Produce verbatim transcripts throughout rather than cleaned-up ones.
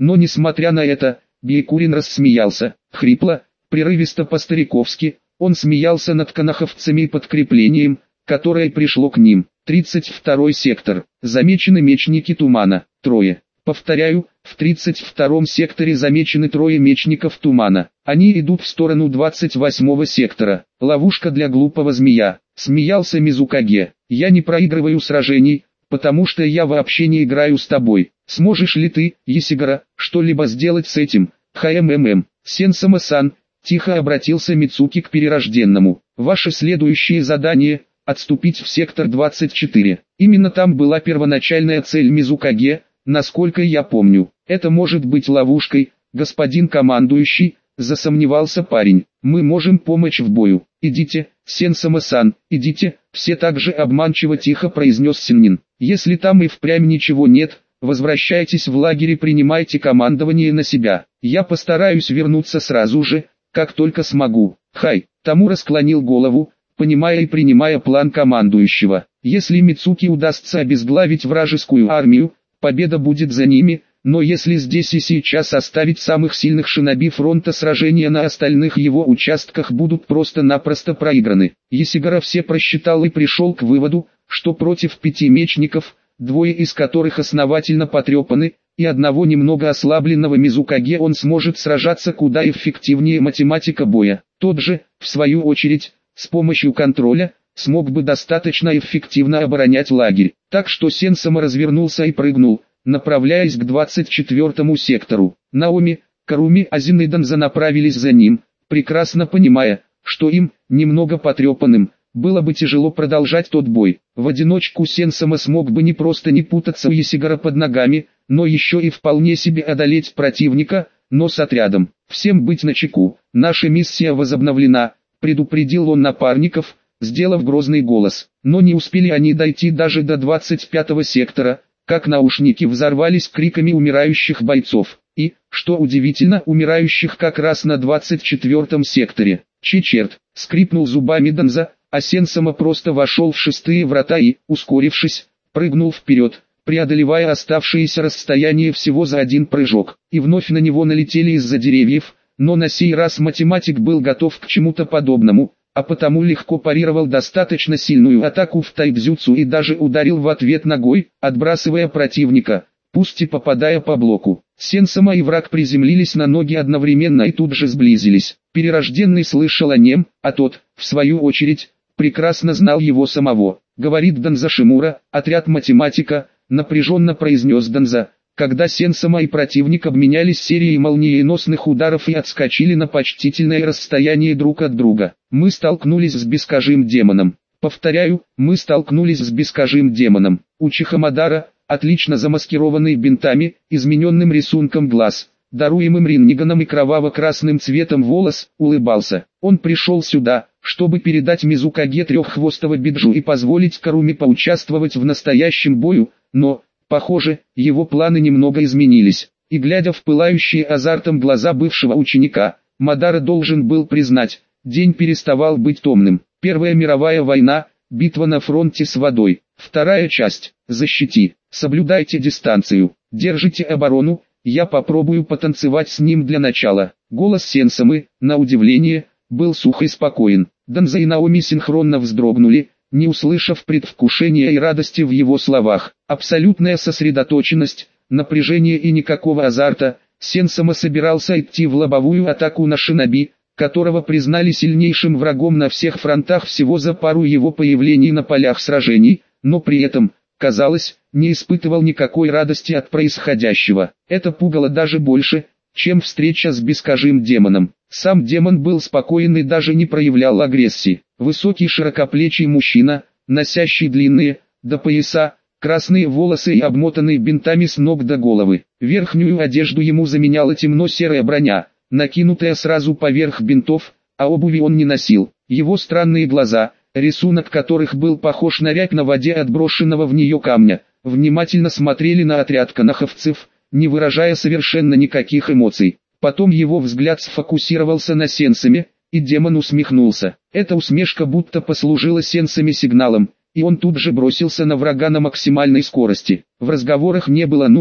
Но несмотря на это, Бейкурин рассмеялся, хрипло, прерывисто по-стариковски. Он смеялся над канаховцами и подкреплением, которое пришло к ним. тридцать второй сектор. Замечены мечники тумана. Трое. Повторяю, в тридцать втором секторе замечены трое мечников тумана. Они идут в сторону двадцать восьмого сектора. Ловушка для глупого змея. Смеялся Мизукаге. Я не проигрываю сражений, потому что я вообще не играю с тобой. Сможешь ли ты, Есигара, что-либо сделать с этим? ХММ. Сенсама-сан. Тихо обратился Мицуки к перерожденному. Ваше следующее задание – отступить в сектор двадцать четыре. Именно там была первоначальная цель Мизукаге, насколько я помню. Это может быть ловушкой, господин командующий, засомневался парень. Мы можем помочь в бою. Идите, Сенсама-сан, идите, все так же обманчиво тихо произнес Синнин. Если там и впрямь ничего нет, возвращайтесь в лагерь и принимайте командование на себя. Я постараюсь вернуться сразу же, как только смогу. Хай, Тамура склонил голову, понимая и принимая план командующего. Если Мицуки удастся обезглавить вражескую армию, победа будет за ними, но если здесь и сейчас оставить самых сильных шиноби фронта, сражения на остальных его участках будут просто-напросто проиграны. Есигара все просчитал и пришел к выводу, что против пяти мечников, двое из которых основательно потрепаны, и одного немного ослабленного Мизукаге он сможет сражаться куда эффективнее математика боя. Тот же, в свою очередь, с помощью контроля, смог бы достаточно эффективно оборонять лагерь. Так что Сенсама развернулся и прыгнул, направляясь к двадцать четвёртому сектору. Наоми, Каруми, Азин и Данза направились за ним, прекрасно понимая, что им, немного потрепанным, было бы тяжело продолжать тот бой. В одиночку Сенсама смог бы не просто не путаться у Есигара под ногами, но еще и вполне себе одолеть противника, но с отрядом. Всем быть начеку, наша миссия возобновлена, предупредил он напарников, сделав грозный голос. Но не успели они дойти даже до двадцать пятого сектора, как наушники взорвались криками умирающих бойцов. И, что удивительно, умирающих как раз на двадцать четвёртом секторе. Че черт, скрипнул зубами Данза, а Сенсама просто вошел в шестые врата и, ускорившись, прыгнул вперед, преодолевая оставшееся расстояние всего за один прыжок. И вновь на него налетели из-за деревьев, но на сей раз математик был готов к чему-то подобному, а потому легко парировал достаточно сильную атаку в тайбзюцу и даже ударил в ответ ногой, отбрасывая противника, пусть и попадая по блоку. Сенсама и враг приземлились на ноги одновременно и тут же сблизились. Перерожденный слышал о нем, а тот, в свою очередь, прекрасно знал его самого. Говорит Данза Шимура, отряд математика, напряженно произнес Данза, когда Сенсама и противник обменялись серией молниеносных ударов и отскочили на почтительное расстояние друг от друга. Мы столкнулись с бескожим демоном. Повторяю, мы столкнулись с бескожим демоном. Учиха Мадара, отлично замаскированный бинтами, измененным рисунком глаз, даруемым Ринниганом и кроваво-красным цветом волос, улыбался. Он пришел сюда, чтобы передать Мизукаге треххвостого биджу и позволить Каруми поучаствовать в настоящем бою, но, похоже, его планы немного изменились. И глядя в пылающие азартом глаза бывшего ученика, Мадара должен был признать, день переставал быть томным. Первая мировая война, битва на фронте с водой. Вторая часть, защити, соблюдайте дистанцию, держите оборону, я попробую потанцевать с ним для начала. Голос Сенсамы, на удивление, был сух и спокоен. Данза и Наоми синхронно вздрогнули, не услышав предвкушения и радости в его словах. Абсолютная сосредоточенность, напряжение и никакого азарта. Сенсама собирался идти в лобовую атаку на шиноби, которого признали сильнейшим врагом на всех фронтах всего за пару его появлений на полях сражений, но при этом, казалось, не испытывал никакой радости от происходящего. Это пугало даже больше, чем встреча с бескожим демоном. Сам демон был спокоен и даже не проявлял агрессии. Высокий широкоплечий мужчина, носящий длинные, до пояса, красные волосы и обмотанные бинтами с ног до головы. Верхнюю одежду ему заменяла темно-серая броня, накинутая сразу поверх бинтов, а обуви он не носил. Его странные глаза, рисунок которых был похож на рябь на воде от брошенного в нее камня, внимательно смотрели на отряд канаховцев, не выражая совершенно никаких эмоций. Потом его взгляд сфокусировался на Сенсаме, и демон усмехнулся. Эта усмешка будто послужила Сенсаме сигналом, и он тут же бросился на врага на максимальной скорости. В разговорах не было нужды,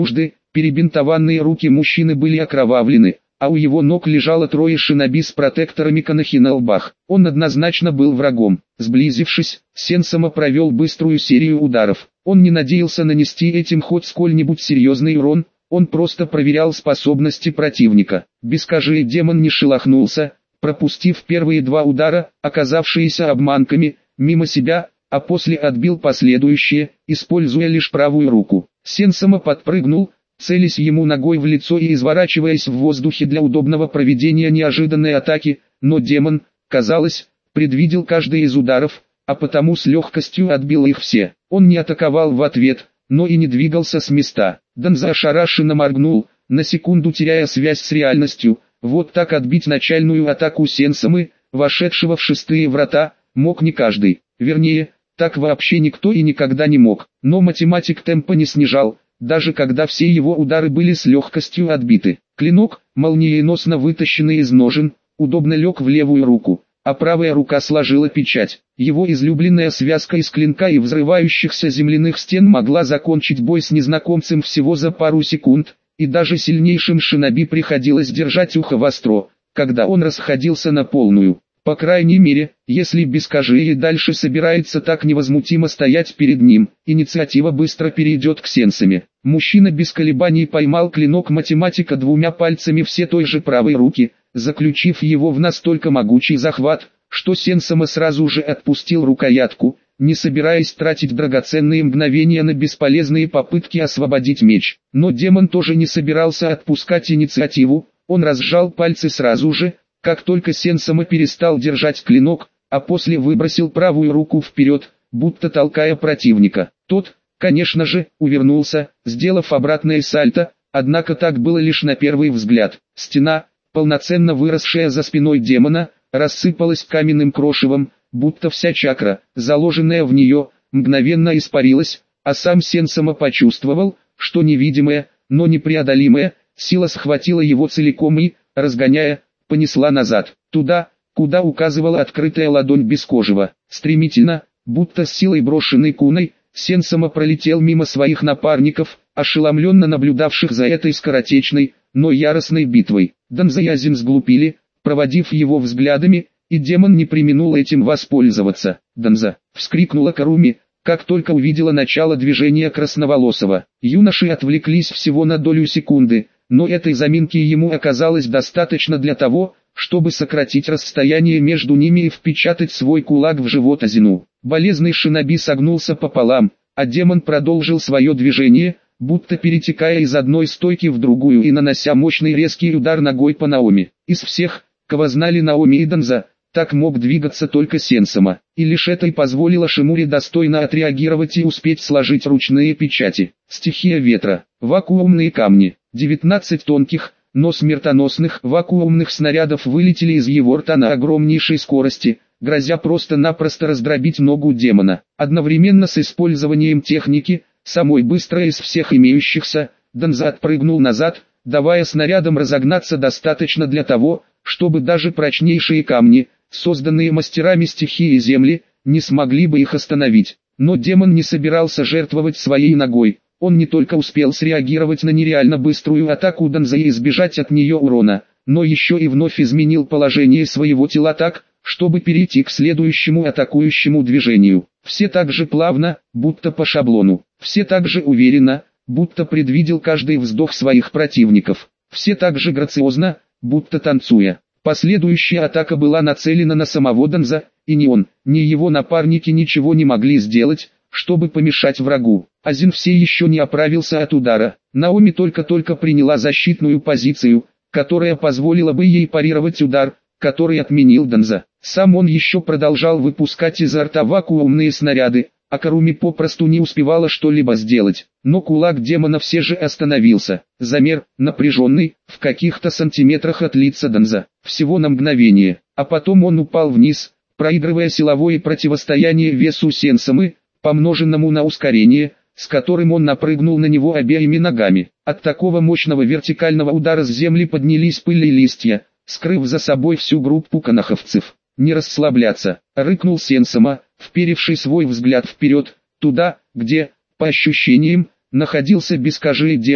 Перебинтованные руки мужчины были окровавлены, а у его ног лежало трое шиноби с протекторами канахи на лбах. Он однозначно был врагом. Сблизившись, Сенсама провел быструю серию ударов. Он не надеялся нанести этим хоть сколь-нибудь серьезный урон, он просто проверял способности противника. Бескожий демон не шелохнулся, пропустив первые два удара, оказавшиеся обманками, мимо себя, а после отбил последующие, используя лишь правую руку. Сенсама подпрыгнул, целясь ему ногой в лицо и изворачиваясь в воздухе для удобного проведения неожиданной атаки, но демон, казалось, предвидел каждый из ударов, а потому с легкостью отбил их все. Он не атаковал в ответ, но и не двигался с места. Данза ошарашенно моргнул, на секунду теряя связь с реальностью. Вот так отбить начальную атаку Сенсамы, вошедшего в шестые врата, мог не каждый. Вернее, так вообще никто и никогда не мог. Но математик темпа не снижал, даже когда все его удары были с легкостью отбиты. Клинок, молниеносно вытащенный из ножен, удобно лег в левую руку, а правая рука сложила печать. Его излюбленная связка из клинка и взрывающихся земляных стен могла закончить бой с незнакомцем всего за пару секунд, и даже сильнейшим шиноби приходилось держать ухо востро, когда он расходился на полную. По крайней мере, если Бескожий дальше собирается так невозмутимо стоять перед ним, инициатива быстро перейдет к Сенсаме. Мужчина без колебаний поймал клинок математика двумя пальцами все той же правой руки, заключив его в настолько могучий захват, что Сенсама сразу же отпустил рукоятку, не собираясь тратить драгоценные мгновения на бесполезные попытки освободить меч. Но демон тоже не собирался отпускать инициативу, он разжал пальцы сразу же, как только Сенсама перестал держать клинок, а после выбросил правую руку вперед, будто толкая противника. Тот, конечно же, увернулся, сделав обратное сальто, однако так было лишь на первый взгляд. Стена, полноценно выросшая за спиной демона, рассыпалась каменным крошевом, будто вся чакра, заложенная в нее, мгновенно испарилась, а сам Сенсама почувствовал, что невидимая, но непреодолимая, сила схватила его целиком и, разгоняя, понесла назад, туда, куда указывала открытая ладонь Бескожего. Стремительно, будто с силой брошенной куной, Сенсама пролетел мимо своих напарников, ошеломленно наблюдавших за этой скоротечной, но яростной битвой. Данза и Азин сглупили, проводив его взглядами, и демон не преминул этим воспользоваться. «Данза!» — вскрикнула Каруми, как только увидела начало движения красноволосого. Юноши отвлеклись всего на долю секунды, но этой заминки ему оказалось достаточно для того, чтобы сократить расстояние между ними и впечатать свой кулак в живот Азину. Болезный шиноби согнулся пополам, а демон продолжил свое движение, будто перетекая из одной стойки в другую и нанося мощный резкий удар ногой по Наоми. Из всех, кого знали Наоми и Данза, так мог двигаться только Сенсама, и лишь это и позволило Шимуре достойно отреагировать и успеть сложить ручные печати. Стихия ветра, вакуумные камни, девятнадцать тонких, но смертоносных вакуумных снарядов вылетели из его рта на огромнейшей скорости, грозя просто-напросто раздробить ногу демона. Одновременно с использованием техники, самой быстрой из всех имеющихся, Данза отпрыгнул назад, давая снарядам разогнаться достаточно для того, чтобы даже прочнейшие камни, созданные мастерами стихии земли, не смогли бы их остановить. Но демон не собирался жертвовать своей ногой. Он не только успел среагировать на нереально быструю атаку Данза и избежать от нее урона, но еще и вновь изменил положение своего тела так, чтобы перейти к следующему атакующему движению. Все так же плавно, будто по шаблону. Все так же уверенно, будто предвидел каждый вздох своих противников. Все так же грациозно, будто танцуя. Последующая атака была нацелена на самого Данза, и ни он, ни его напарники ничего не могли сделать, чтобы помешать врагу. Азин все еще не оправился от удара. Наоми только-только приняла защитную позицию, которая позволила бы ей парировать удар, который отменил Данза. Сам он еще продолжал выпускать изо рта вакуумные снаряды, а Каруми попросту не успевала что-либо сделать. Но кулак демона все же остановился. Замер, напряженный, в каких-то сантиметрах от лица Данза. Всего на мгновение. А потом он упал вниз, проигрывая силовое противостояние весу Сенсамы, помноженному на ускорение, с которым он напрыгнул на него обеими ногами. От такого мощного вертикального удара с земли поднялись пыль и листья, скрыв за собой всю группу канаховцев. «Не расслабляться!» — рыкнул Сенсама, вперевший свой взгляд вперед, туда, где, по ощущениям, находился Бескожий демон,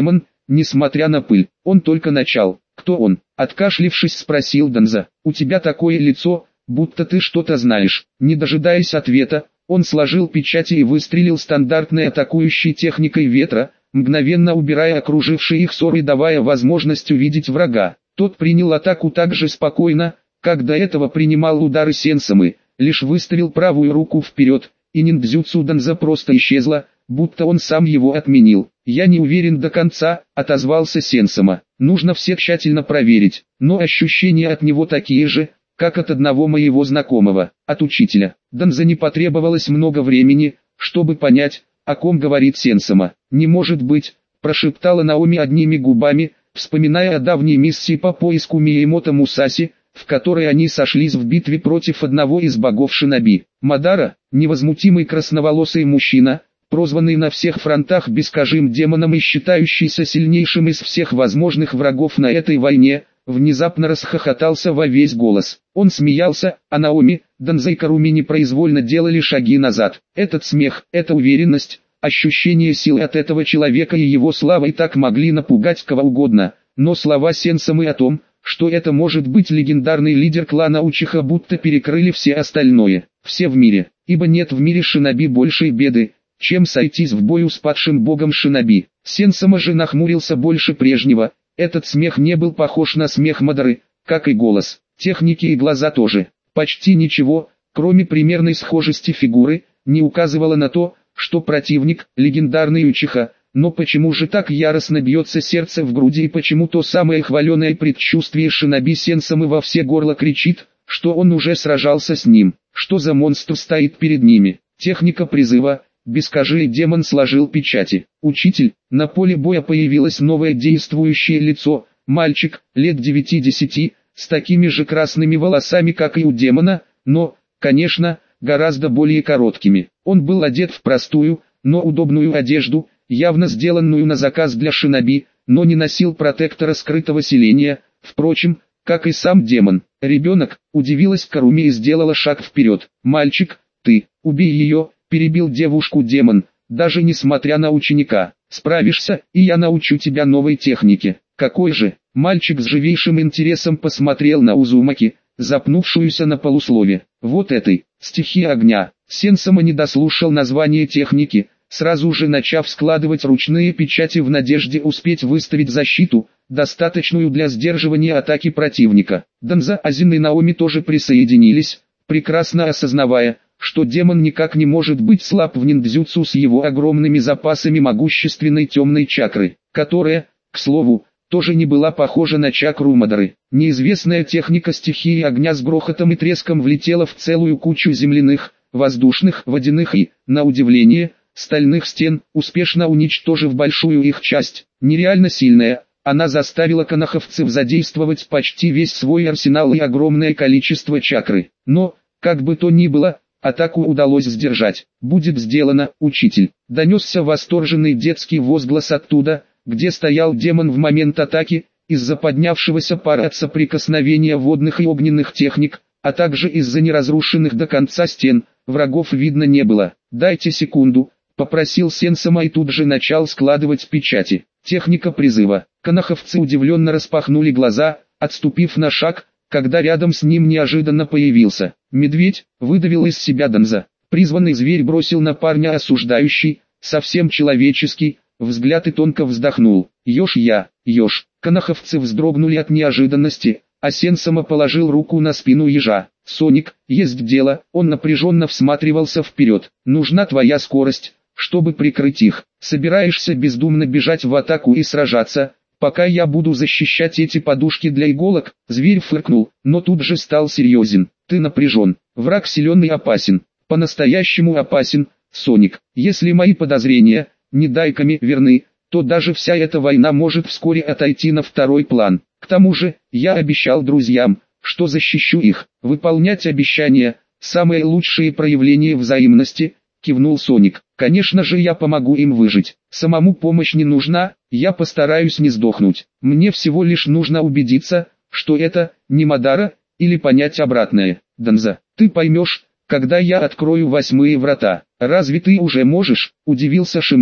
несмотря на пыль. Он только начал. Кто он? Откашлившись, спросил Данза. У тебя такое лицо, будто ты что-то знаешь. Не дожидаясь ответа, он сложил печати и выстрелил стандартной атакующей техникой ветра, мгновенно убирая окруживший их ссор и давая возможность увидеть врага. Тот принял атаку так же спокойно, как до этого принимал удары сенсамы, лишь выставил правую руку вперед, и ниндзюцу Данза просто исчезла, будто он сам его отменил. «Я не уверен до конца», — отозвался сенсама. «Нужно все тщательно проверить, но ощущения от него такие же, как от одного моего знакомого, от учителя». Данза не потребовалось много времени, чтобы понять, о ком говорит сенсама. «Не может быть», — прошептала Наоми одними губами, вспоминая о давней миссии по поиску Миямото Мусаси, в которой они сошлись в битве против одного из богов шиноби. Мадара, невозмутимый красноволосый мужчина, прозванный на всех фронтах бескажим демоном и считающийся сильнейшим из всех возможных врагов на этой войне, внезапно расхохотался во весь голос. Он смеялся, а Наоми, Данза и Каруми непроизвольно делали шаги назад. Этот смех, эта уверенность, ощущение силы от этого человека и его славы так могли напугать кого угодно, но слова сенсамы о том, что это может быть легендарный лидер клана Учиха, будто перекрыли все остальное, все в мире, ибо нет в мире шиноби большей беды, чем сойтись в бою с падшим богом шиноби. Сенсама же нахмурился больше прежнего. Этот смех не был похож на смех Мадары, как и голос, техники и глаза тоже. Почти ничего, кроме примерной схожести фигуры, не указывало на то, что противник – легендарный Учиха. Но почему же так яростно бьется сердце в груди и почему то самое хваленое предчувствие шиноби сенсамы во все горло кричит, что он уже сражался с ним? Что за монстр стоит перед ними? Техника призыва. Бескажий демон сложил печати. «Учитель», на поле боя появилось новое действующее лицо, мальчик, лет девяти-десяти, с такими же красными волосами, как и у демона, но, конечно, гораздо более короткими. Он был одет в простую, но удобную одежду, явно сделанную на заказ для шиноби, но не носил протектора скрытого селения, впрочем, как и сам демон. «Ребенок», удивилась Каруми и сделала шаг вперед. «Мальчик, ты, убей ее», перебил девушку демон, даже несмотря на ученика. «Справишься, и я научу тебя новой технике». «Какой же?» Мальчик с живейшим интересом посмотрел на Узумаки, запнувшуюся на полуслове. «Вот этой, стихия огня». Сенсама не дослушал название техники, сразу же начав складывать ручные печати в надежде успеть выставить защиту, достаточную для сдерживания атаки противника. Данза, Азин и Наоми тоже присоединились, прекрасно осознавая, что демон никак не может быть слаб в ниндзюцу с его огромными запасами могущественной темной чакры, которая, к слову, тоже не была похожа на чакру Мадары. Неизвестная техника стихии огня с грохотом и треском влетела в целую кучу земляных, воздушных, водяных и, на удивление, стальных стен, успешно уничтожив большую их часть. Нереально сильная, она заставила канаховцев задействовать почти весь свой арсенал и огромное количество чакры. Но, как бы то ни было, атаку удалось сдержать. «Будет сделано, учитель», — донесся восторженный детский возглас оттуда, где стоял демон в момент атаки, из-за поднявшегося пара от соприкосновения водных и огненных техник, а также из-за неразрушенных до конца стен, врагов видно не было. «Дайте секунду», — попросил сенсама и тут же начал складывать печати. Техника призыва. Канаховцы удивленно распахнули глаза, отступив на шаг, когда рядом с ним неожиданно появился медведь, выдавил из себя Данза. Призванный зверь бросил на парня осуждающий, совсем человеческий, взгляд и тонко вздохнул. «Еж я, еж». Канаховцы вздрогнули от неожиданности, а сенсама положил руку на спину ежа. «Соник, есть дело», он напряженно всматривался вперед. «Нужна твоя скорость, чтобы прикрыть их. Собираешься бездумно бежать в атаку и сражаться, пока я буду защищать эти подушки для иголок?» Зверь фыркнул, но тут же стал серьезен. «Ты напряжен. Враг силен и опасен. По-настоящему опасен, Соник. Если мои подозрения, не дайками верны, то даже вся эта война может вскоре отойти на второй план. К тому же, я обещал друзьям, что защищу их. Выполнять обещания – самое лучшее проявление взаимности», – кивнул Соник. «Конечно же я помогу им выжить. Самому помощь не нужна, я постараюсь не сдохнуть. Мне всего лишь нужно убедиться, что это не Мадара, или понять обратное. Данза, ты поймешь, когда я открою восьмые врата». «Разве ты уже можешь?» – удивился Шимура.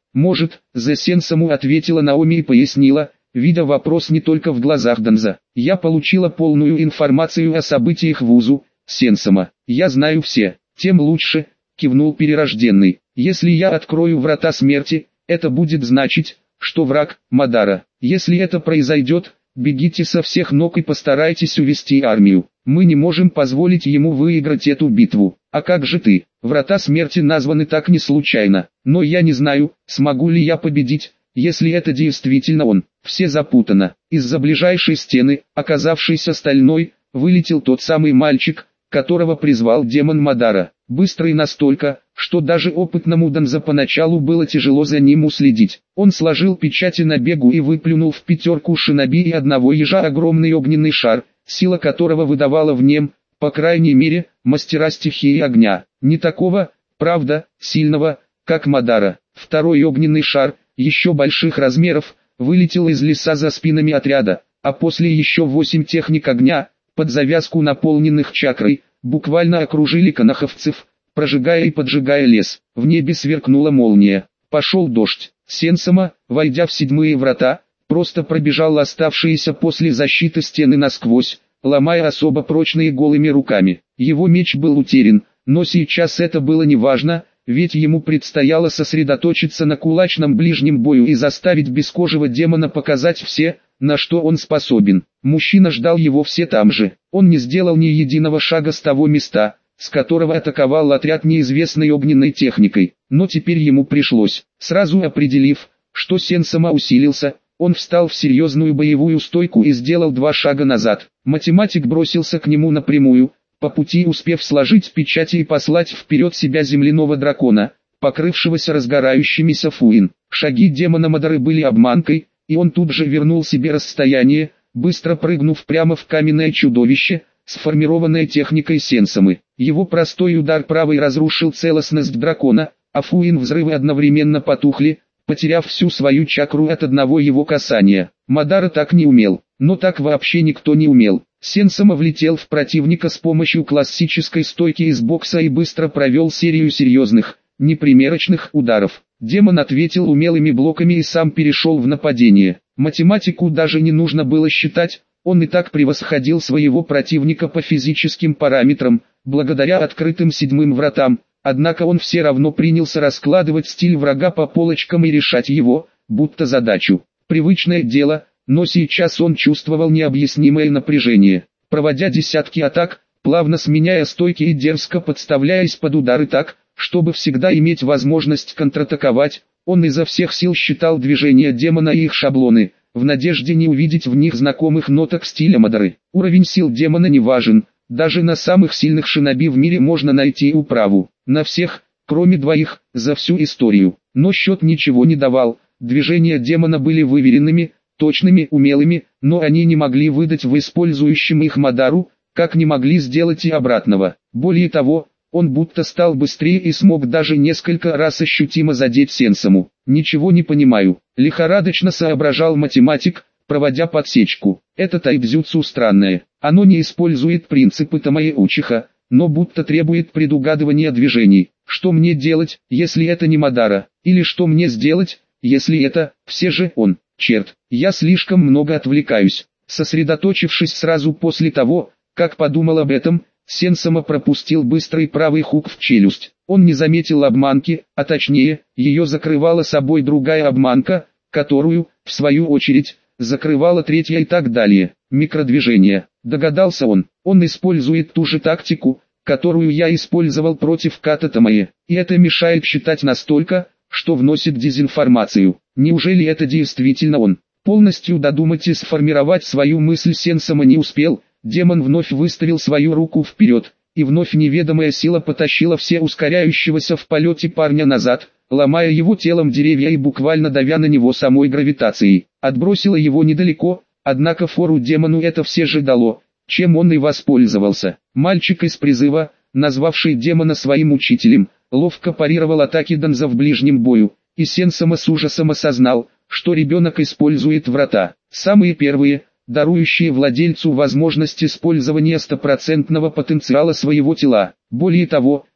«Может», — за Сенсому ответила Наоми и пояснила, видя вопрос не только в глазах Данза. «Я получила полную информацию о событиях в Узу, Сенсама. Я знаю все, тем лучше», — кивнул перерожденный. «Если я открою врата смерти, это будет значить, что враг — Мадара. Если это произойдет, бегите со всех ног и постарайтесь увести армию. Мы не можем позволить ему выиграть эту битву. А как же ты? Врата смерти названы так не случайно. Но я не знаю, смогу ли я победить, если это действительно он». Все запутано. Из-за ближайшей стены, оказавшейся стальной, вылетел тот самый мальчик, которого призвал демон Мадара. Быстрый настолько, что даже опытному Данза поначалу было тяжело за ним уследить. Он сложил печати на бегу и выплюнул в пятерку шиноби и одного ежа огромный огненный шар, сила которого выдавала в нем, по крайней мере, мастера стихии огня. Не такого, правда, сильного, как Мадара. Второй огненный шар, еще больших размеров, вылетел из леса за спинами отряда, а после еще восемь техник огня, под завязку наполненных чакрой, буквально окружили канаховцев, прожигая и поджигая лес. В небе сверкнула молния. Пошел дождь. Сенсама, войдя в седьмые врата, просто пробежал оставшиеся после защиты стены насквозь, ломая особо прочные голыми руками. Его меч был утерян, но сейчас это было неважно, ведь ему предстояло сосредоточиться на кулачном ближнем бою и заставить бескожего демона показать все, на что он способен. Мужчина ждал его все там же. Он не сделал ни единого шага с того места, с которого атаковал отряд неизвестной огненной техникой. Но теперь ему пришлось. Сразу определив, что Сенсама усилился, он встал в серьезную боевую стойку и сделал два шага назад. Математик бросился к нему напрямую, по пути успев сложить печати и послать вперед себя земляного дракона, покрывшегося разгорающимися фуин. Шаги демона Мадары были обманкой, и он тут же вернул себе расстояние, быстро прыгнув прямо в каменное чудовище, сформированное техникой Сенсамы. Его простой удар правой разрушил целостность дракона, а фуин взрывы одновременно потухли, потеряв всю свою чакру от одного его касания. Мадара так не умел, но так вообще никто не умел. Сенсама влетел в противника с помощью классической стойки из бокса и быстро провел серию серьезных, непримерочных ударов. Демон ответил умелыми блоками и сам перешел в нападение. Математику даже не нужно было считать, он и так превосходил своего противника по физическим параметрам, благодаря открытым седьмым вратам, однако он все равно принялся раскладывать стиль врага по полочкам и решать его, будто задачу. Привычное дело, но сейчас он чувствовал необъяснимое напряжение. Проводя десятки атак, плавно сменяя стойки и дерзко подставляясь под удары так, чтобы всегда иметь возможность контратаковать, он изо всех сил считал движения демона и их шаблоны, в надежде не увидеть в них знакомых ноток стиля Мадары. Уровень сил демона не важен, даже на самых сильных шиноби в мире можно найти управу. На всех, кроме двоих, за всю историю. Но счет ничего не давал, движения демона были выверенными, точными, умелыми, но они не могли выдать в использующем их Мадару, как не могли сделать и обратного. Более того, он будто стал быстрее и смог даже несколько раз ощутимо задеть Сенсаму. «Ничего не понимаю», — лихорадочно соображал математик, проводя подсечку. «Это тайдзюцу странное. Оно не использует принципы Тамаэ-Учиха, но будто требует предугадывания движений. Что мне делать, если это не Мадара? Или что мне сделать, если это, все же он? Черт, я слишком много отвлекаюсь». Сосредоточившись сразу после того, как подумал об этом, Сенсама пропустил быстрый правый хук в челюсть. Он не заметил обманки, а точнее, ее закрывала собой другая обманка, которую, в свою очередь, закрывала третья и так далее. Микродвижение. Догадался он, он использует ту же тактику, которую я использовал против Ката Тамаэ. И это мешает считать настолько, что вносит дезинформацию. Неужели это действительно он? Полностью додумать и сформировать свою мысль Сенсама не успел. Демон вновь выставил свою руку вперед, и вновь неведомая сила потащила все ускоряющегося в полете парня назад, ломая его телом деревья и буквально давя на него самой гравитацией. Отбросила его недалеко, однако фору демону это все же дало, чем он и воспользовался. Мальчик из призыва, назвавший демона своим учителем, ловко парировал атаки Данза в ближнем бою, и Сенсама с ужасом осознал, что ребенок использует врата, самые первые, дарующие владельцу возможность использования стопроцентного потенциала своего тела. Более того,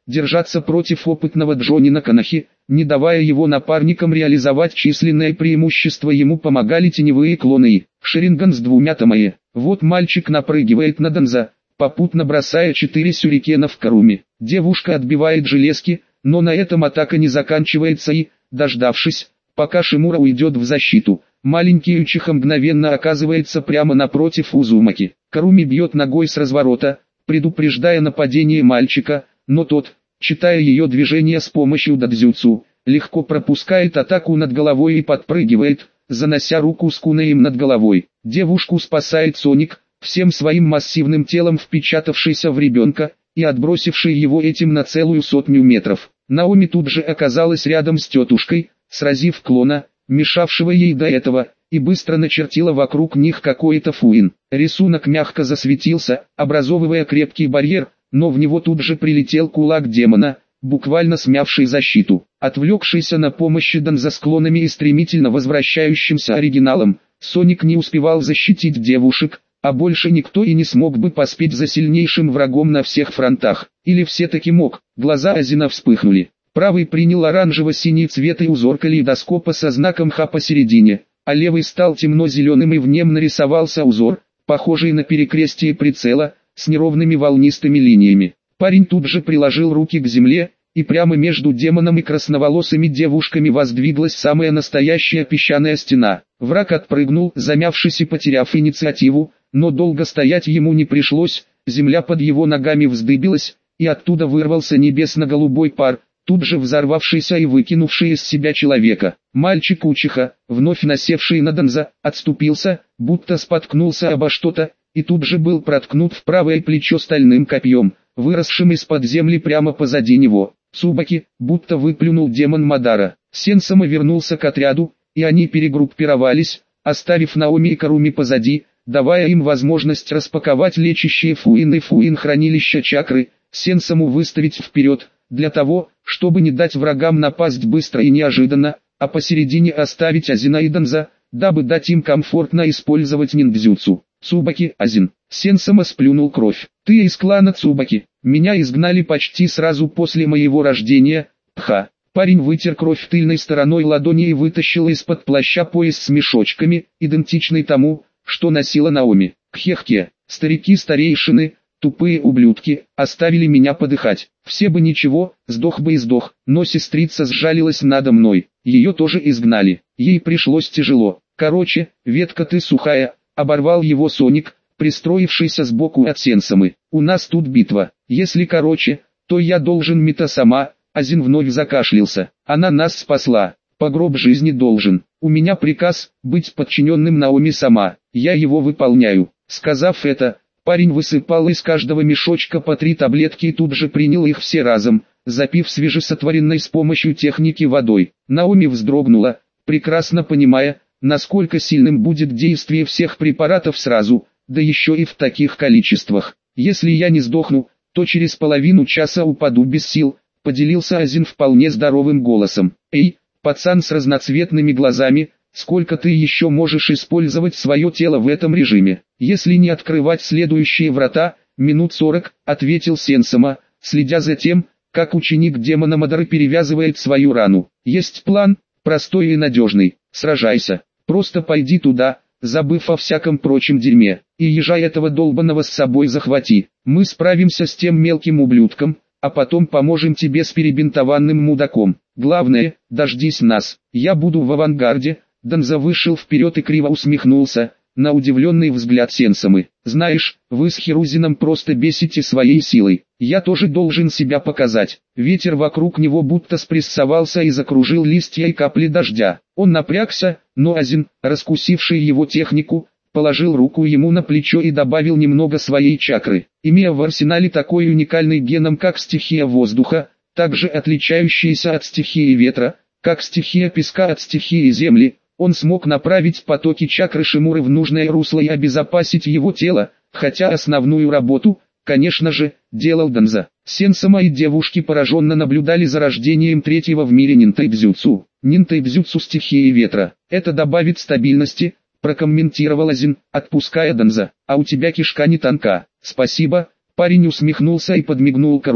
держаться против опытного Джонина Канахи, не давая его напарникам реализовать численное преимущество, ему помогали теневые клоны и Шеринган с двумя Тамае. Вот мальчик напрыгивает на Данза, попутно бросая четыре сюрикена в Каруми. Девушка отбивает железки, но на этом атака не заканчивается и, дождавшись, пока Шимура уйдет в защиту, маленький Учиха мгновенно оказывается прямо напротив Узумаки. Каруми бьет ногой с разворота, предупреждая нападение мальчика, но тот, читая ее движения с помощью дадзюцу, легко пропускает атаку над головой и подпрыгивает, занося руку с кунаем над головой. Девушку спасает Соник, всем своим массивным телом впечатавшийся в ребенка и отбросивший его этим на целую сотню метров. Наоми тут же оказалась рядом с тетушкой, сразив клона, мешавшего ей до этого, и быстро начертила вокруг них какой-то фуин. Рисунок мягко засветился, образовывая крепкий барьер, но в него тут же прилетел кулак демона, буквально смявший защиту. Отвлекшийся на помощь Данза с клонами и стремительно возвращающимся оригиналом, Соник не успевал защитить девушек, а больше никто и не смог бы поспеть за сильнейшим врагом на всех фронтах. Или все-таки мог. Глаза Азина вспыхнули. Правый принял оранжево-синий цвет и узор калейдоскопа со знаком Х посередине, а левый стал темно-зеленым и в нем нарисовался узор, похожий на перекрестие прицела, с неровными волнистыми линиями. Парень тут же приложил руки к земле, и прямо между демоном и красноволосыми девушками воздвиглась самая настоящая песчаная стена. Враг отпрыгнул, замявшись и потеряв инициативу, но долго стоять ему не пришлось, земля под его ногами вздыбилась, и оттуда вырвался небесно-голубой пар, тут же взорвавшийся и выкинувший из себя человека. Мальчик Учиха, вновь насевший на Данза, отступился, будто споткнулся обо что-то, и тут же был проткнут в правое плечо стальным копьем, выросшим из-под земли прямо позади него. Цубаки, будто выплюнул демон Мадара. Сенсама вернулся к отряду, и они перегруппировались, оставив Наоми и Каруми позади, давая им возможность распаковать лечащие фуин и фуин хранилища чакры, Сенсаму выставить вперед, для того, чтобы не дать врагам напасть быстро и неожиданно, а посередине оставить Азина и Данза, дабы дать им комфортно использовать ниндзюцу. Цубаки, Азин. Сенсама сплюнул кровь. Ты из клана Цубаки. Меня изгнали почти сразу после моего рождения. Пха. Парень вытер кровь тыльной стороной ладони и вытащил из-под плаща пояс с мешочками, идентичный тому, что носила Наоми. Кхехке. Старики-старейшины, тупые ублюдки, оставили меня подыхать. Все бы ничего, сдох бы и сдох, но сестрица сжалилась надо мной. Ее тоже изгнали. Ей пришлось тяжело. Короче, ветка ты сухая. Оборвал его Соник, пристроившийся сбоку от Сенсамы. У нас тут битва. Если короче, то я должен Мита сама. Азин вновь закашлялся. Она нас спасла. По гроб жизни должен. У меня приказ быть подчиненным Наоми сама. Я его выполняю. Сказав это, парень высыпал из каждого мешочка по три таблетки и тут же принял их все разом, запив свежесотворенной с помощью техники водой. Наоми вздрогнула, прекрасно понимая, насколько сильным будет действие всех препаратов сразу, да еще и в таких количествах. Если я не сдохну, то через половину часа упаду без сил, поделился Азин вполне здоровым голосом. Эй, пацан с разноцветными глазами, сколько ты еще можешь использовать свое тело в этом режиме? Если не открывать следующие врата, минут сорок, ответил Сенсама, следя за тем, как ученик демона Мадары перевязывает свою рану. Есть план, простой и надежный. Сражайся. Просто пойди туда, забыв о всяком прочем дерьме, и ежа этого долбаного с собой захвати. Мы справимся с тем мелким ублюдком, а потом поможем тебе с перебинтованным мудаком. Главное, дождись нас. Я буду в авангарде. Данза вышел вперед и криво усмехнулся, на удивленный взгляд Сенсамы. Знаешь, вы с Хирузином просто бесите своей силой. Я тоже должен себя показать. Ветер вокруг него будто спрессовался и закружил листья и капли дождя. Он напрягся, но Азин, раскусивший его технику, положил руку ему на плечо и добавил немного своей чакры. Имея в арсенале такой уникальный геном, как стихия воздуха, также отличающийся от стихии ветра, как стихия песка от стихии земли, он смог направить потоки чакры Шимуры в нужное русло и обезопасить его тело, хотя основную работу, конечно же, делал Данза. Сенсама и девушки пораженно наблюдали за рождением третьего в мире нинтайбзюцу. Нинтайбзюцу стихии ветра. Это добавит стабильности, прокомментировал Азин, отпуская Данза. А у тебя кишка не тонка. Спасибо. Парень усмехнулся и подмигнул Каруми,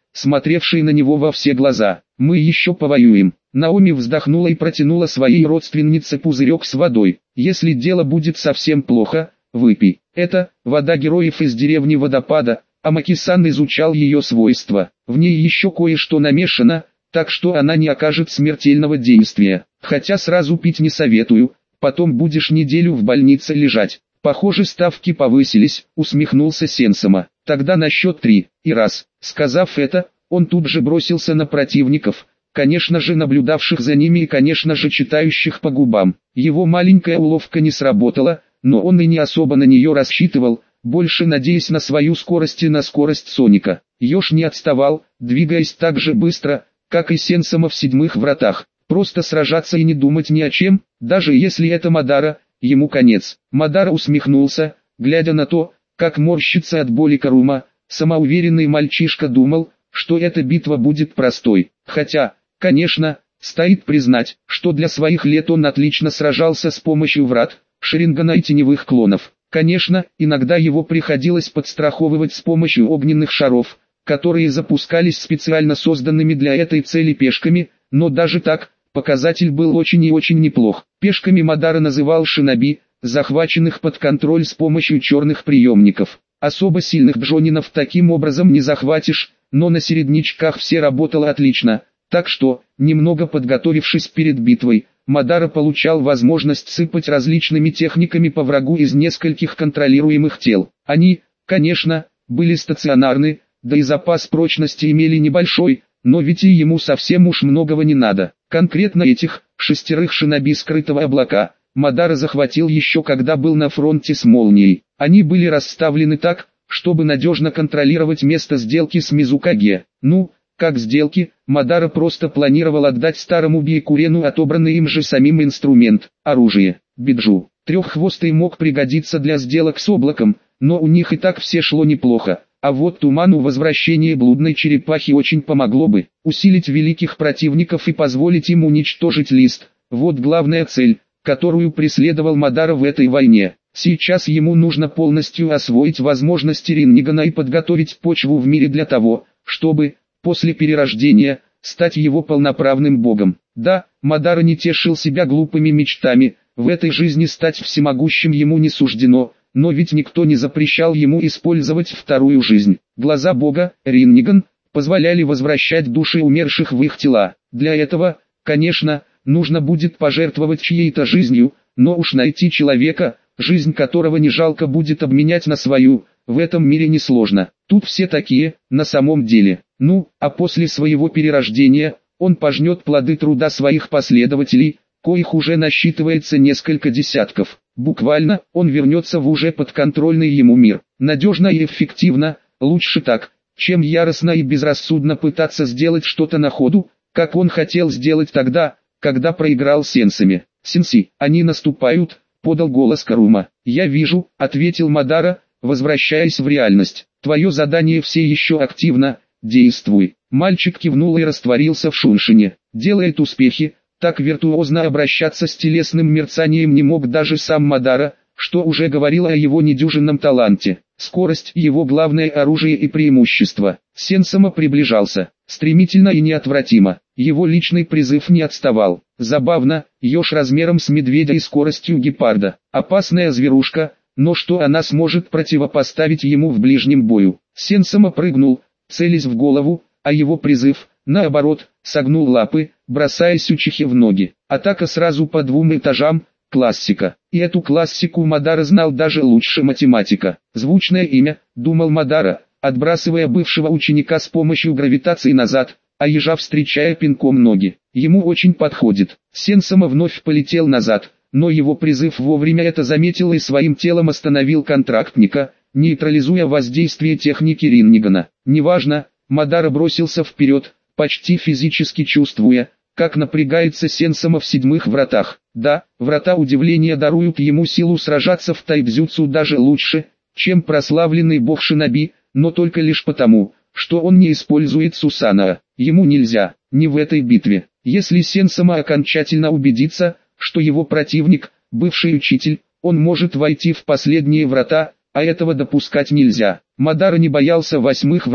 смотревший на него во все глаза. «Мы еще повоюем». Наоми вздохнула и протянула своей родственнице пузырек с водой. «Если дело будет совсем плохо, выпей. Это вода героев из деревни Водопада». Амаки-сан изучал ее свойства. В ней еще кое-что намешано, так что она не окажет смертельного действия. Хотя сразу пить не советую, потом будешь неделю в больнице лежать. Похоже, ставки повысились, усмехнулся Сенсома. Тогда на счет три, и раз. Сказав это, он тут же бросился на противников, конечно же наблюдавших за ними и конечно же читающих по губам. Его маленькая уловка не сработала, но он и не особо на нее рассчитывал, больше надеясь на свою скорость и на скорость Соника. Ёж не отставал, двигаясь так же быстро, как и Сенсома в седьмых вратах. Просто сражаться и не думать ни о чем, даже если это Мадара, ему конец. Мадара усмехнулся, глядя на то, как морщится от боли Карума. Самоуверенный мальчишка думал, что эта битва будет простой. Хотя, конечно, стоит признать, что для своих лет он отлично сражался с помощью врат, Шарингана и теневых клонов. Конечно, иногда его приходилось подстраховывать с помощью огненных шаров, которые запускались специально созданными для этой цели пешками, но даже так, показатель был очень и очень неплох. Пешками Мадара называл шиноби, захваченных под контроль с помощью черных приемников. Особо сильных джонинов таким образом не захватишь, но на середнячках все работало отлично, так что, немного подготовившись перед битвой, Мадара получал возможность сыпать различными техниками по врагу из нескольких контролируемых тел. Они, конечно, были стационарны, да и запас прочности имели небольшой, но ведь и ему совсем уж многого не надо. Конкретно этих, шестерых шиноби скрытого облака, Мадара захватил еще когда был на фронте с Молнией. Они были расставлены так, чтобы надежно контролировать место сделки с Мизукаге. Ну, как сделки, Мадара просто планировал отдать старому Бьякурену отобранный им же самим инструмент, оружие, биджу. Треххвостый мог пригодиться для сделок с облаком, но у них и так все шло неплохо. А вот Туману возвращение блудной черепахи очень помогло бы. Усилить великих противников и позволить им уничтожить лист. Вот главная цель, которую преследовал Мадара в этой войне. Сейчас ему нужно полностью освоить возможности Рингана и подготовить почву в мире для того, чтобы, после перерождения, стать его полноправным богом. Да, Мадара не тешил себя глупыми мечтами, в этой жизни стать всемогущим ему не суждено, но ведь никто не запрещал ему использовать вторую жизнь. Глаза бога, Ринган, позволяли возвращать души умерших в их тела. Для этого, конечно, нужно будет пожертвовать чьей-то жизнью, но уж найти человека, жизнь которого не жалко будет обменять на свою, в этом мире несложно. Тут все такие, на самом деле. Ну, а после своего перерождения, он пожнет плоды труда своих последователей, коих уже насчитывается несколько десятков. Буквально, он вернется в уже подконтрольный ему мир. Надежно и эффективно, лучше так, чем яростно и безрассудно пытаться сделать что-то на ходу, как он хотел сделать тогда, когда проиграл сенсами. «Сенси, они наступают», — подал голос Карума. «Я вижу», — ответил Мадара, возвращаясь в реальность. «Твое задание все еще активно, действуй». Мальчик кивнул и растворился в шуншине. Делает успехи, так виртуозно обращаться с телесным мерцанием не мог даже сам Мадара, что уже говорило о его недюжинном таланте. Скорость — его главное оружие и преимущество. Сенсома приближался, стремительно и неотвратимо. Его личный призыв не отставал. Забавно, еж размером с медведя и скоростью гепарда. Опасная зверушка, но что она сможет противопоставить ему в ближнем бою? Сенсома прыгнул, целясь в голову, а его призыв, наоборот, согнул лапы, бросаясь учихе в ноги. Атака сразу по двум этажам, классика. И эту классику Мадара знал даже лучше математика. Звучное имя, думал Мадара, отбрасывая бывшего ученика с помощью гравитации назад, а ежа встречая пинком ноги. Ему очень подходит. Сенсома вновь полетел назад, но его призыв вовремя это заметил и своим телом остановил контрактника, нейтрализуя воздействие техники Рингана. Неважно, Мадара бросился вперед, почти физически чувствуя, как напрягается Сенсома в седьмых вратах. Да, врата удивления даруют ему силу сражаться в тайбзюцу даже лучше, чем прославленный бог Шиноби, но только лишь потому, что он не использует Сусанаа. Ему нельзя, не в этой битве. Если Сенсома окончательно убедится, что его противник, бывший учитель, он может войти в последние врата, а этого допускать нельзя. Мадара не боялся восьмых врат,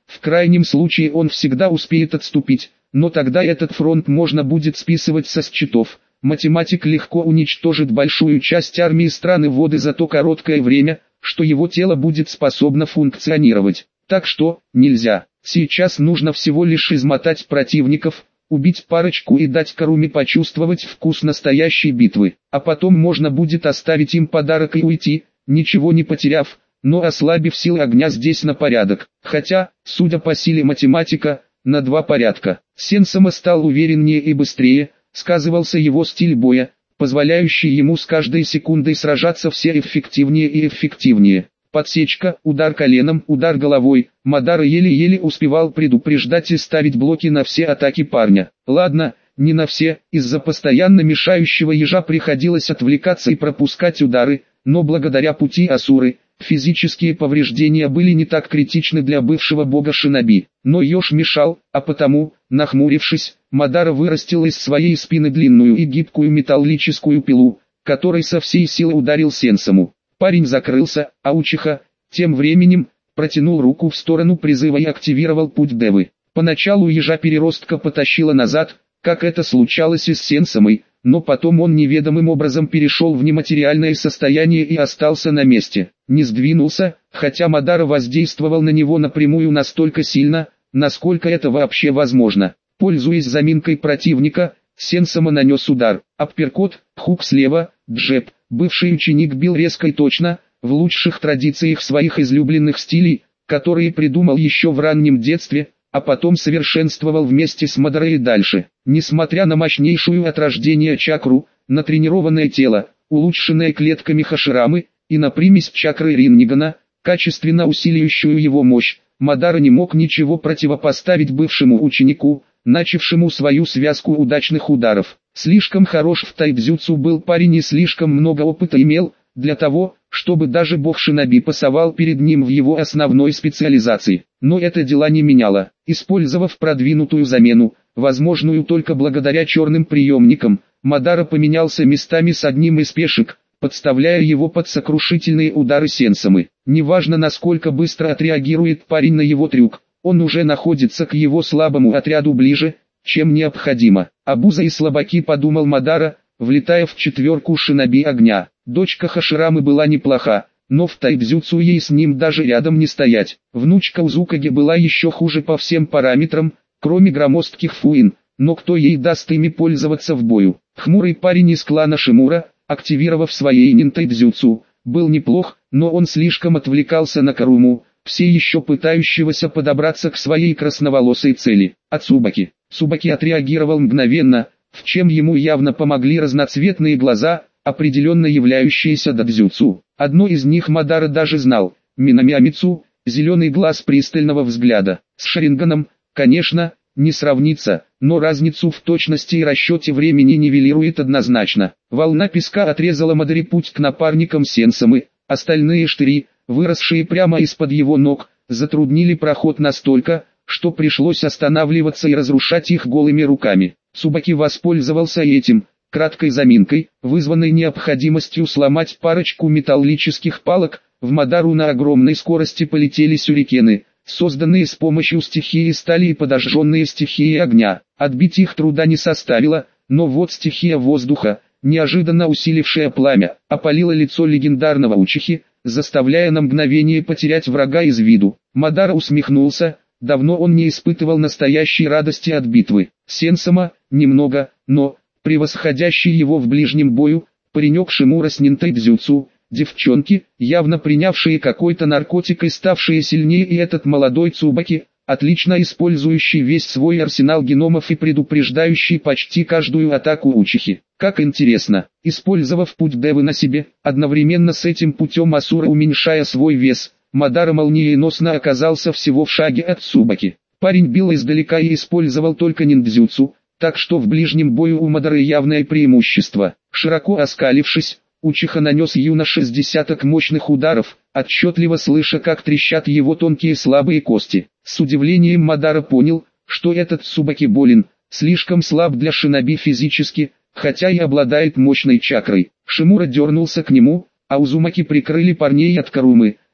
в крайнем случае он всегда успеет отступить, но тогда этот фронт можно будет списывать со счетов. Математик легко уничтожит большую часть армии страны Воды за то короткое время, что его тело будет способно функционировать. Так что, нельзя. Сейчас нужно всего лишь измотать противников, убить парочку и дать Каруми почувствовать вкус настоящей битвы. А потом можно будет оставить им подарок и уйти, ничего не потеряв, но ослабив силы огня здесь на порядок. Хотя, судя по силе математика, на два порядка. Сенсома стал увереннее и быстрее, сказывался его стиль боя, позволяющий ему с каждой секундой сражаться все эффективнее и эффективнее. Подсечка, удар коленом, удар головой. Мадара еле-еле успевал предупреждать и ставить блоки на все атаки парня. Ладно, не на все, из-за постоянно мешающего ежа приходилось отвлекаться и пропускать удары, но благодаря пути Асуры, физические повреждения были не так критичны для бывшего бога шиноби. Но еж мешал, а потому, нахмурившись, Мадара вырастил из своей спины длинную и гибкую металлическую пилу, которой со всей силы ударил Сенсому. Парень закрылся, а Учиха, тем временем, протянул руку в сторону призыва и активировал путь Девы. Поначалу ежа переростка потащило назад, как это случалось и с Сенсомой, но потом он неведомым образом перешел в нематериальное состояние и остался на месте. Не сдвинулся, хотя Мадара воздействовал на него напрямую настолько сильно, насколько это вообще возможно. Пользуясь заминкой противника, Сенсома нанес удар. Апперкот, хук слева, джеб. Бывший ученик бил резко и точно, в лучших традициях своих излюбленных стилей, которые придумал еще в раннем детстве, а потом совершенствовал вместе с Мадарой и дальше. Несмотря на мощнейшую от рождения чакру, на тренированное тело, улучшенное клетками Хаширамы, и на примесь чакры Риннигана, качественно усиливающую его мощь, Мадара не мог ничего противопоставить бывшему ученику, начавшему свою связку удачных ударов. Слишком хорош в тайцзюцу был парень и слишком много опыта имел, для того, чтобы даже бог шиноби пасовал перед ним в его основной специализации. Но это дела не меняло. Использовав продвинутую замену, возможную только благодаря черным приемникам, Мадара поменялся местами с одним из пешек, подставляя его под сокрушительные удары Сенсомы. Неважно, насколько быстро отреагирует парень на его трюк, он уже находится к его слабому отряду ближе, чем необходимо. Абуза и слабаки, подумал Мадара, влетая в четверку шиноби огня. Дочка Хаширамы была неплоха, но в тайцзюцу ей с ним даже рядом не стоять. Внучка Узукаги была еще хуже по всем параметрам, кроме громоздких фуин, но кто ей даст ими пользоваться в бою? Хмурый парень из клана Шимура, активировав своей нин-тайцзюцу, был неплох, но он слишком отвлекался на Каруму, все еще пытающегося подобраться к своей красноволосой цели. От Цубаки. Цубаки отреагировал мгновенно, в чем ему явно помогли разноцветные глаза, определенно являющиеся дадзюцу. Одно из них Мадара даже знал, Минамиамицу, зеленый глаз пристального взгляда. С Шаринганом, конечно, не сравнится, но разницу в точности и расчете времени нивелирует однозначно. Волна песка отрезала Мадаре путь к напарникам Сенсомы, остальные штыри, выросшие прямо из-под его ног, затруднили проход настолько, что пришлось останавливаться и разрушать их голыми руками. Цубаки воспользовался этим, краткой заминкой, вызванной необходимостью сломать парочку металлических палок. В Мадару на огромной скорости полетели сюрикены, созданные с помощью стихии стали и подожженные стихией огня. Отбить их труда не составило, но вот стихия воздуха, неожиданно усилившая пламя, опалила лицо легендарного Учихи, заставляя на мгновение потерять врага из виду. Мадара усмехнулся, давно он не испытывал настоящей радости от битвы. Сенсома, немного, но, превосходящий его в ближнем бою, паренек Шимура с нин-тайцзюцу, девчонки, явно принявшие какой-то наркотик и ставшие сильнее, и этот молодой Цубаки, отлично использующий весь свой арсенал геномов и предупреждающий почти каждую атаку Учихи. Как интересно, использовав путь Девы на себе, одновременно с этим путем Асура уменьшая свой вес, Мадара молниеносно оказался всего в шаге от Цубаки. Парень бил издалека и использовал только ниндзюцу, так что в ближнем бою у Мадары явное преимущество. Широко оскалившись, Учиха нанес юноше с десяток мощных ударов, отчетливо слыша, как трещат его тонкие слабые кости. С удивлением Мадара понял, что этот Цубаки болен, слишком слаб для шиноби физически, хотя и обладает мощной чакрой. Шимура дернулся к нему, а Узумаки прикрыли парней от Карумы,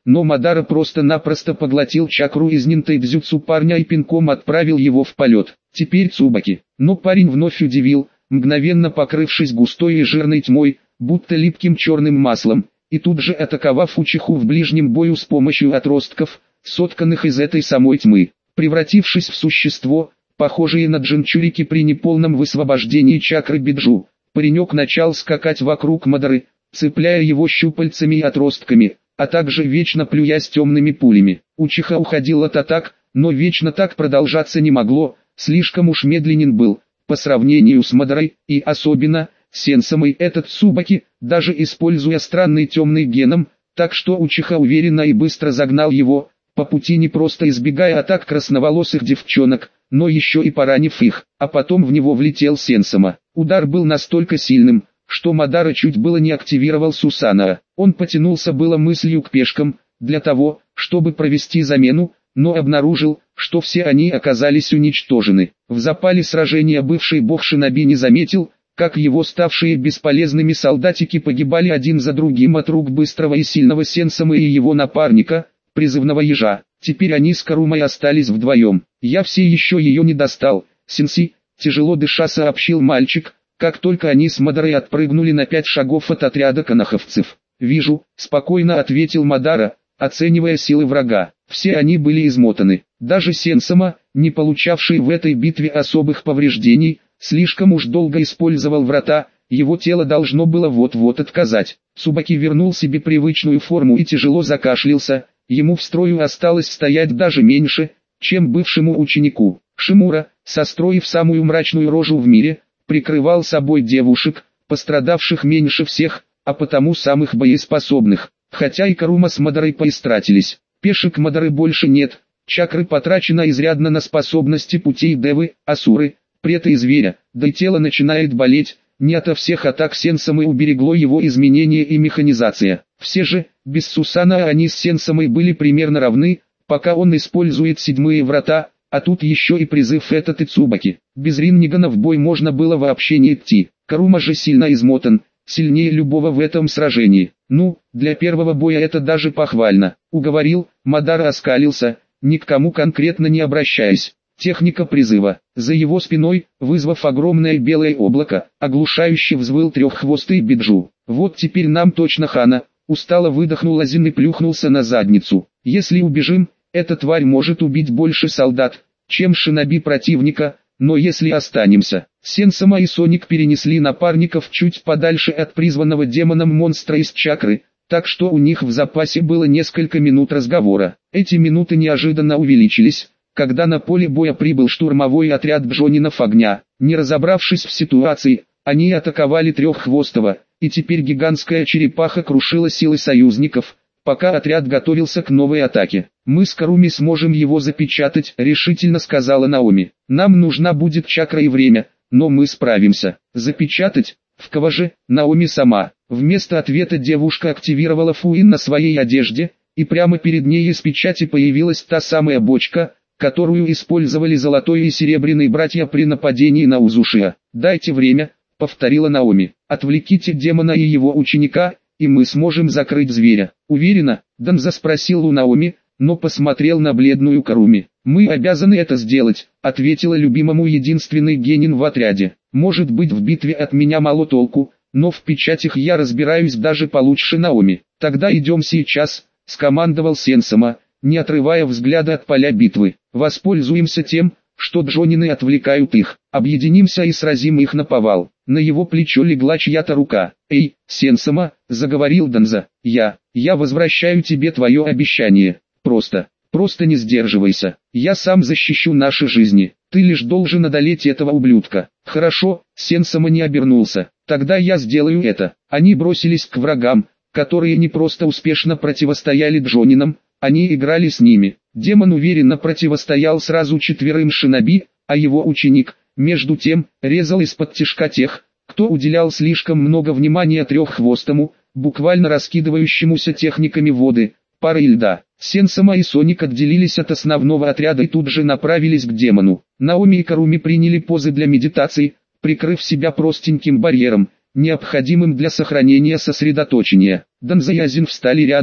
но Мадара просто-напросто поглотил чакру из нинтейдзюцу парня и пинком отправил его в полет. Теперь Цубаки. Но парень вновь удивил, мгновенно покрывшись густой и жирной тьмой, будто липким черным маслом, и тут же атаковав Учиху в ближнем бою с помощью отростков, сотканных из этой самой тьмы. Превратившись в существо, похожее на джинчурики при неполном высвобождении чакры биджу, паренек начал скакать вокруг Мадары, цепляя его щупальцами и отростками, а также вечно плюясь темными пулями. Учиха уходил от атак, но вечно так продолжаться не могло, слишком уж медленен был, по сравнению с Мадарой, и особенно, Сенсамой этот Цубаки, даже используя странный темный геном, так что Учиха уверенно и быстро загнал его, по пути не просто избегая атак красноволосых девчонок, но еще и поранив их, а потом в него влетел Сенсама. Удар был настолько сильным, что Мадара чуть было не активировал Сусанаа. Он потянулся было мыслью к пешкам, для того, чтобы провести замену, но обнаружил, что все они оказались уничтожены. В запале сражения бывший бог Шиноби не заметил, как его ставшие бесполезными солдатики погибали один за другим от рук быстрого и сильного Сенсамы и его напарника, призывного ежа. Теперь они с Карумой остались вдвоем. «Я все еще ее не достал, Сенси», тяжело дыша сообщил мальчик, как только они с Мадарой отпрыгнули на пять шагов от отряда канаховцев. «Вижу», спокойно ответил Мадара, оценивая силы врага. Все они были измотаны. Даже Сенсама, не получавший в этой битве особых повреждений, слишком уж долго использовал врата, его тело должно было вот-вот отказать. Цубаки вернул себе привычную форму и тяжело закашлялся, ему в строю осталось стоять даже меньше, чем бывшему ученику. Шимура, состроив самую мрачную рожу в мире, прикрывал собой девушек, пострадавших меньше всех, а потому самых боеспособных. Хотя и Карума с Мадарой поистратились. Пешек Мадары больше нет, чакры потрачено изрядно на способности путей Девы, Асуры, Прета и Зверя, да и тело начинает болеть, не ото всех атак Сенсамы уберегло его изменение и механизация. Все же, без Сусана они с Сенсамой были примерно равны, пока он использует седьмые врата, а тут еще и призыв этот и Цубаки. Без Риннигана в бой можно было вообще не идти. Карума же сильно измотан, сильнее любого в этом сражении. Ну, для первого боя это даже похвально. Уговорил, Мадара оскалился, ни к кому конкретно не обращаясь. Техника призыва. За его спиной, вызвав огромное белое облако, оглушающе взвыл треххвостый биджу. Вот теперь нам точно хана. Устало выдохнул Азин и плюхнулся на задницу. Если убежим, эта тварь может убить больше солдат, чем шиноби противника, но если останемся... Сенсама и Соник перенесли напарников чуть подальше от призванного демоном монстра из чакры, так что у них в запасе было несколько минут разговора. Эти минуты неожиданно увеличились, когда на поле боя прибыл штурмовой отряд Джонинов огня. Не разобравшись в ситуации, они атаковали треххвостого, и теперь гигантская черепаха крушила силы союзников, пока отряд готовился к новой атаке. «Мы с Каруми сможем его запечатать», — решительно сказала Наоми. «Нам нужна будет чакра и время, но мы справимся». «Запечатать? В кого же?» Наоми сама. Вместо ответа девушка активировала фуин на своей одежде, и прямо перед ней из печати появилась та самая бочка, которую использовали золотой и серебряный братья при нападении на Узушия. «Дайте время», — повторила Наоми. «Отвлеките демона и его ученика, и мы сможем закрыть зверя». «Уверена?» — Данза спросил у Наоми, но посмотрел на бледную Каруми. «Мы обязаны это сделать», — ответила любимому единственный генин в отряде. «Может быть, в битве от меня мало толку, но в печатях я разбираюсь даже получше Наоми». «Тогда идем сейчас», — скомандовал Сенсама, не отрывая взгляда от поля битвы. «Воспользуемся тем, что Джонины отвлекают их, объединимся и сразим их наповал». На его плечо легла чья-то рука. «Эй, Сенсама», — заговорил Данза, — «я, я возвращаю тебе твое обещание. Просто, просто не сдерживайся. Я сам защищу наши жизни. Ты лишь должен одолеть этого ублюдка». «Хорошо», — Сенсама не обернулся. «Тогда я сделаю это». Они бросились к врагам, которые не просто успешно противостояли Джонинам, они играли с ними. Демон уверенно противостоял сразу четверым шиноби, а его ученик, между тем, резал из-под тишка тех, кто уделял слишком много внимания треххвостому, буквально раскидывающемуся техниками воды, пары и льда. Сенсама и Соник отделились от основного отряда и тут же направились к демону. Наоми и Каруми приняли позы для медитации, прикрыв себя простеньким барьером, необходимым для сохранения сосредоточения. Данза и Азин встали рядом,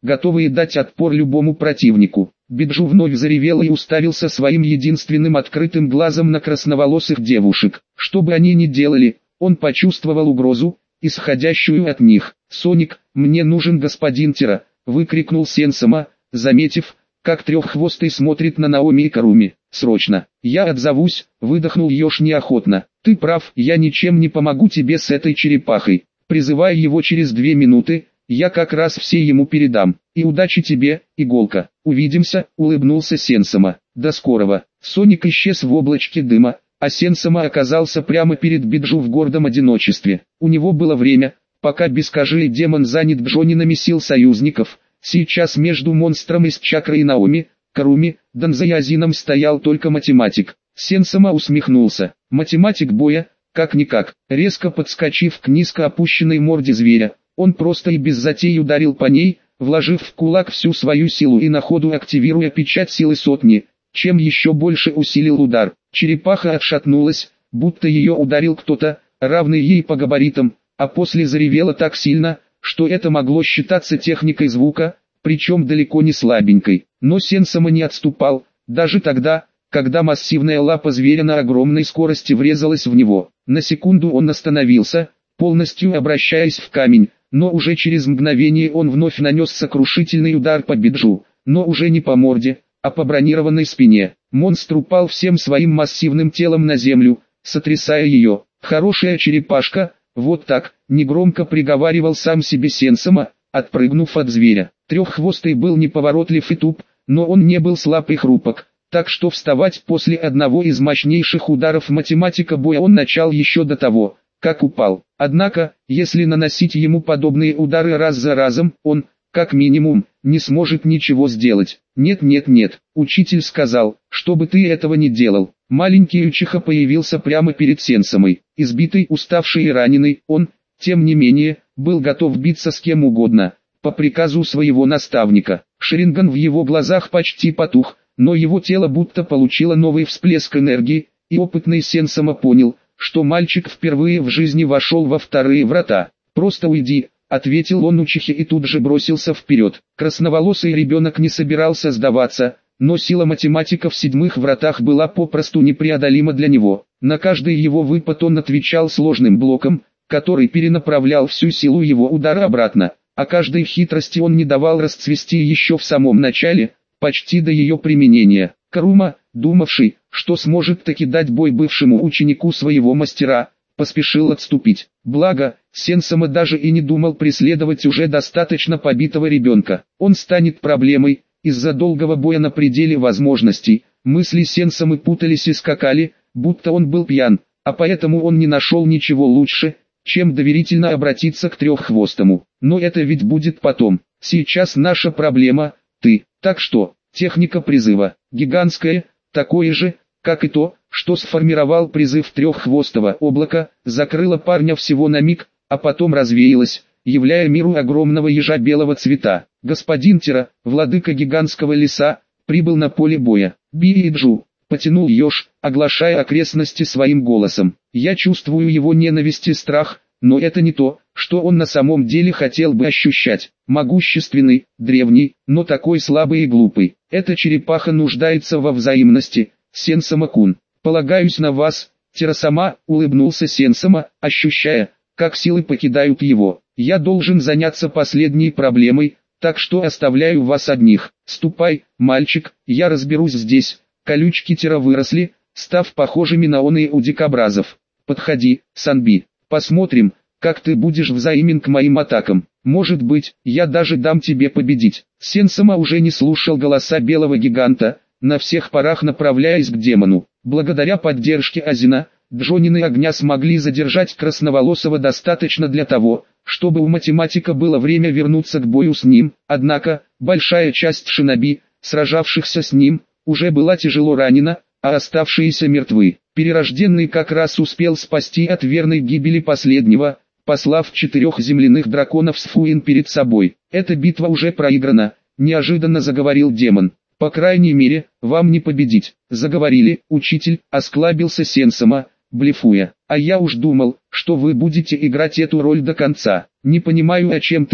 готовые дать отпор любому противнику. Биджу вновь заревел и уставился своим единственным открытым глазом на красноволосых девушек. Что бы они ни делали, он почувствовал угрозу, исходящую от них. «Соник, мне нужен господин Тира!» — выкрикнул Сенсома, заметив, как треххвостый смотрит на Наоми и Каруми. «Срочно! Я отзовусь!» — выдохнул Йош неохотно. «Ты прав, я ничем не помогу тебе с этой черепахой. Призывай его через две минуты, я как раз все ему передам. И удачи тебе, Иголка. Увидимся!» — улыбнулся Сенсома. «До скорого!» Соник исчез в облачке дыма, а Сенсома оказался прямо перед Биджу в гордом одиночестве. У него было время, пока бескожий демон занят Джонинами сил союзников. Сейчас между монстром из чакры и Наоми, Каруми, Данзаязином стоял только математик. Сенсома усмехнулся. Математик боя, как-никак, резко подскочив к низко опущенной морде зверя, он просто и без затей ударил по ней, вложив в кулак всю свою силу и на ходу активируя печать силы сотни, чем еще больше усилил удар. Черепаха отшатнулась, будто ее ударил кто-то, равный ей по габаритам, а после заревела так сильно, что это могло считаться техникой звука, причем далеко не слабенькой. Но Сенсома не отступал, даже тогда, когда массивная лапа зверя на огромной скорости врезалась в него. На секунду он остановился, полностью обращаясь в камень, но уже через мгновение он вновь нанес сокрушительный удар по Биджу, но уже не по морде, а по бронированной спине. Монстр упал всем своим массивным телом на землю, сотрясая ее. «Хорошая черепашка, вот так», — негромко приговаривал сам себе Сенсома, отпрыгнув от зверя. Треххвостый был неповоротлив и туп, но он не был слаб и хрупок, так что вставать после одного из мощнейших ударов математика боя он начал еще до того, как упал. Однако, если наносить ему подобные удары раз за разом, он, как минимум, не сможет ничего сделать. «Нет, нет, нет», — учитель сказал, «чтобы ты этого не делал». Маленький Учиха появился прямо перед Сенсомой. Избитый, уставший и раненый, он, тем не менее, был готов биться с кем угодно, по приказу своего наставника. Шаринган в его глазах почти потух, но его тело будто получило новый всплеск энергии, и опытный Сенсома понял, что мальчик впервые в жизни вошел во вторые врата. «Просто уйди», — ответил он Учихе и тут же бросился вперед. Красноволосый ребенок не собирался сдаваться, но сила математика в седьмых вратах была попросту непреодолима для него. На каждый его выпад он отвечал сложным блоком, который перенаправлял всю силу его удара обратно, а каждой хитрости он не давал расцвести еще в самом начале, почти до ее применения. Карума, думавший, что сможет таки дать бой бывшему ученику своего мастера, поспешил отступить. Благо, Сенсома даже и не думал преследовать уже достаточно побитого ребенка. Он станет проблемой. Из-за долгого боя на пределе возможностей, мысли Сенсомы путались и скакали, будто он был пьян, а поэтому он не нашел ничего лучше, чем доверительно обратиться к треххвостому. Но это ведь будет потом. Сейчас наша проблема – ты. Так что, техника призыва, гигантская, такое же, как и то, что сформировал призыв треххвостого облака, закрыла парня всего на миг, а потом развеялась, являя миру огромного ежа белого цвета. Господин Тира, владыка гигантского леса, прибыл на поле боя. «Биджу», — потянул еж, оглашая окрестности своим голосом. «Я чувствую его ненависть и страх, но это не то, что он на самом деле хотел бы ощущать. Могущественный, древний, но такой слабый и глупый. Эта черепаха нуждается во взаимности, Сенсома-кун. Полагаюсь на вас, Тира-сама», — улыбнулся Сенсома, ощущая, как силы покидают его. «Я должен заняться последней проблемой, так что оставляю вас одних. Ступай, мальчик, я разберусь здесь». Колючки Тира выросли, став похожими на оные у дикобразов. «Подходи, Санби, посмотрим, как ты будешь взаимен к моим атакам. Может быть, я даже дам тебе победить». Сенсома уже не слушал голоса белого гиганта, на всех парах направляясь к демону. Благодаря поддержке Азина, Джонины огня смогли задержать красноволосого достаточно для того, чтобы у математика было время вернуться к бою с ним, однако, большая часть шиноби, сражавшихся с ним, уже была тяжело ранена, а оставшиеся мертвы. Перерожденный как раз успел спасти от верной гибели последнего, послав четырех земляных драконов с Фуин перед собой. «Эта битва уже проиграна», — неожиданно заговорил демон. «По крайней мере, вам не победить». «Заговорили, учитель», — осклабился Сенсома, блефуя. «А я уж думал, что вы будете играть эту роль до конца. Не понимаю, о чем ты,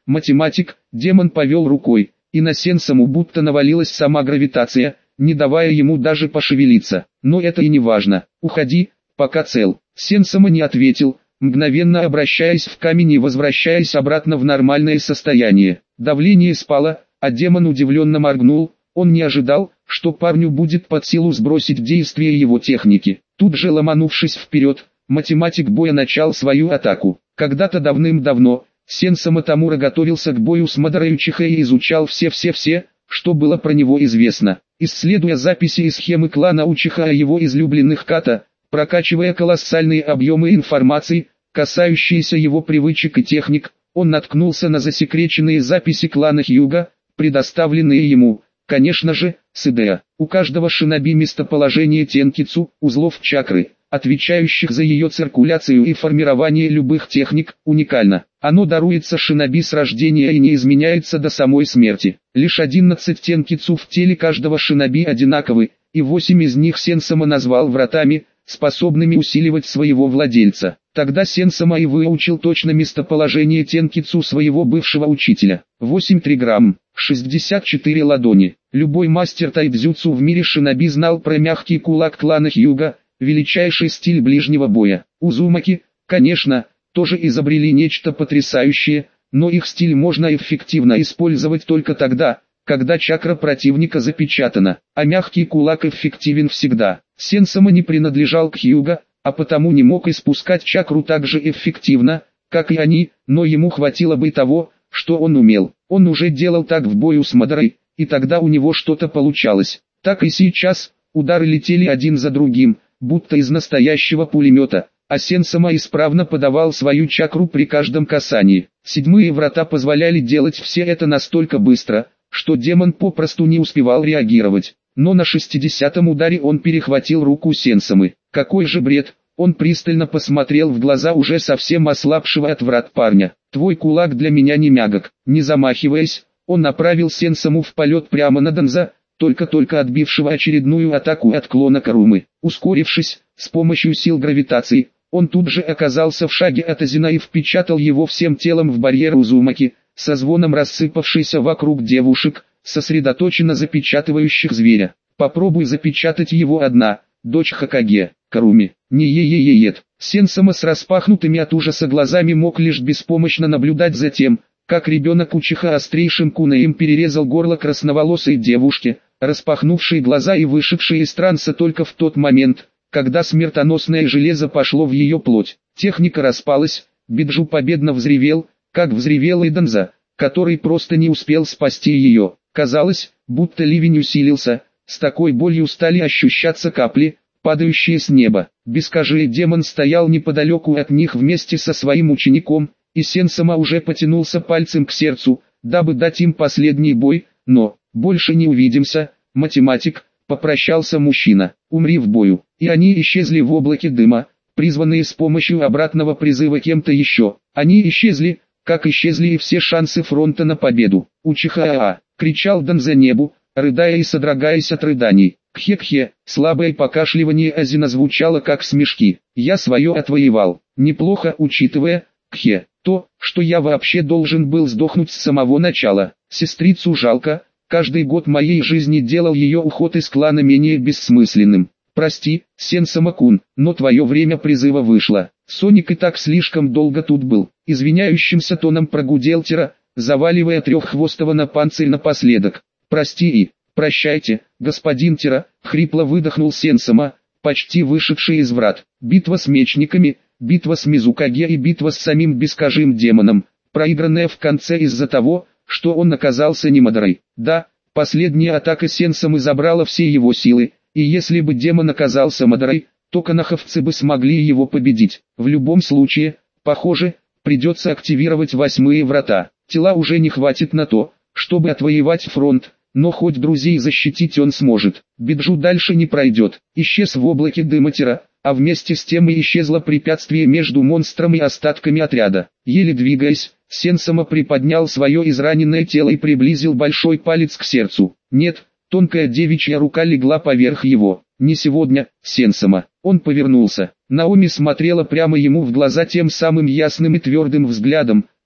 Математик, демон повел рукой, и на Сенсому будто навалилась сама гравитация, не давая ему даже пошевелиться. Но это и не важно. Уходи, пока цел. Сенсама не ответил, мгновенно обращаясь в камень и возвращаясь обратно в нормальное состояние. Давление спало, а демон удивленно моргнул. Он не ожидал, что парню будет под силу сбросить действие его техники. Тут же ломанувшись вперед, математик боя начал свою атаку. Когда-то давным-давно, Сенсама Тамура готовился к бою с Мадорой Учиха и изучал все-все-все, что было про него известно. Исследуя записи и схемы клана Учиха о его излюбленных ката, прокачивая колоссальные объемы информации, касающиеся его привычек и техник, он наткнулся на засекреченные записи клана Хьюга, предоставленные ему, конечно же, с идея. У каждого шиноби местоположение тенкицу, узлов чакры, отвечающих за ее циркуляцию и формирование любых техник, уникально. Оно даруется шиноби с рождения и не изменяется до самой смерти. Лишь одиннадцать тенкицу в теле каждого шиноби одинаковы, и восемь из них Сенсама назвал вратами, способными усиливать своего владельца. Тогда Сенсама и выучил точно местоположение тенкицу своего бывшего учителя. восемь триграмм, шестьдесят четыре ладони. Любой мастер тайцзюцу в мире шиноби знал про мягкий кулак клана Хьюга, величайший стиль ближнего боя. Узумаки, конечно, тоже изобрели нечто потрясающее, но их стиль можно эффективно использовать только тогда, когда чакра противника запечатана, а мягкий кулак эффективен всегда. Сенсама не принадлежал к Хьюга, а потому не мог испускать чакру так же эффективно, как и они, но ему хватило бы того, что он умел. Он уже делал так в бою с Мадорой, и тогда у него что-то получалось. Так и сейчас, удары летели один за другим, будто из настоящего пулемета, а Сенсама исправно подавал свою чакру при каждом касании. Седьмые врата позволяли делать все это настолько быстро, что демон попросту не успевал реагировать. Но на шестидесятом ударе он перехватил руку Сенсамы. Какой же бред! Он пристально посмотрел в глаза уже совсем ослабшего от врат парня. «Твой кулак для меня не мягок». Не замахиваясь, он направил Сенсаму в полет прямо на Данза, только-только отбившего очередную атаку от клона Карумы. Ускорившись, с помощью сил гравитации, он тут же оказался в шаге от Азина и впечатал его всем телом в барьер Узумаки, со звоном рассыпавшийся вокруг девушек, сосредоточенно запечатывающих зверя. «Попробуй запечатать его одна, дочь Хокаге, Каруми». Не е-е-е-ет. Сенсама с распахнутыми от ужаса глазами мог лишь беспомощно наблюдать за тем, как ребенок Учиха острейшим кунаем перерезал горло красноволосой девушке, распахнувшей глаза и вышедшей из транса только в тот момент, когда смертоносное железо пошло в ее плоть. Техника распалась, Биджу победно взревел, как взревел и Данза, который просто не успел спасти ее. Казалось, будто ливень усилился, с такой болью стали ощущаться капли, падающие с неба. Бескожий демон стоял неподалеку от них вместе со своим учеником, и Сенсама уже потянулся пальцем к сердцу, дабы дать им последний бой, но «больше не увидимся, математик», попрощался мужчина, «умри в бою». И они исчезли в облаке дыма, призванные с помощью обратного призыва кем-то еще. Они исчезли, как исчезли и все шансы фронта на победу. «Учиха-а-а!» — кричал Данза небу, рыдая и содрогаясь от рыданий. «Кхе-кхе!» — слабое покашливание Азина звучало как смешки. «Я свое отвоевал. Неплохо, учитывая, кхе, то, что я вообще должен был сдохнуть с самого начала. Сестрицу жалко, каждый год моей жизни делал ее уход из клана менее бессмысленным. Прости, Сенсама-кун, но твое время призыва вышло. Соник и так слишком долго тут был». Извиняющимся тоном прогудел Тира, заваливая треххвостого на панцирь напоследок. «Прости и прощайте, господин Тира», — хрипло выдохнул Сенсама, почти вышедший из врат. Битва с мечниками, битва с Мизукаге и битва с самим бескожим демоном, проигранная в конце из-за того, что он оказался не Мадорой. Да, последняя атака Сенсамы забрала все его силы, и если бы демон оказался Мадорой, то канаховцы бы смогли его победить. В любом случае, похоже, придется активировать восьмые врата. Тела уже не хватит на то, чтобы отвоевать фронт, но хоть друзей защитить он сможет. Биджу дальше не пройдет. Исчез в облаке дыма Тира, а вместе с тем и исчезло препятствие между монстром и остатками отряда. Еле двигаясь, Сенсама приподнял свое израненное тело и приблизил большой палец к сердцу. Нет, тонкая девичья рука легла поверх его. Не сегодня, Сенсама. Он повернулся. Наоми смотрела прямо ему в глаза тем самым ясным и твердым взглядом,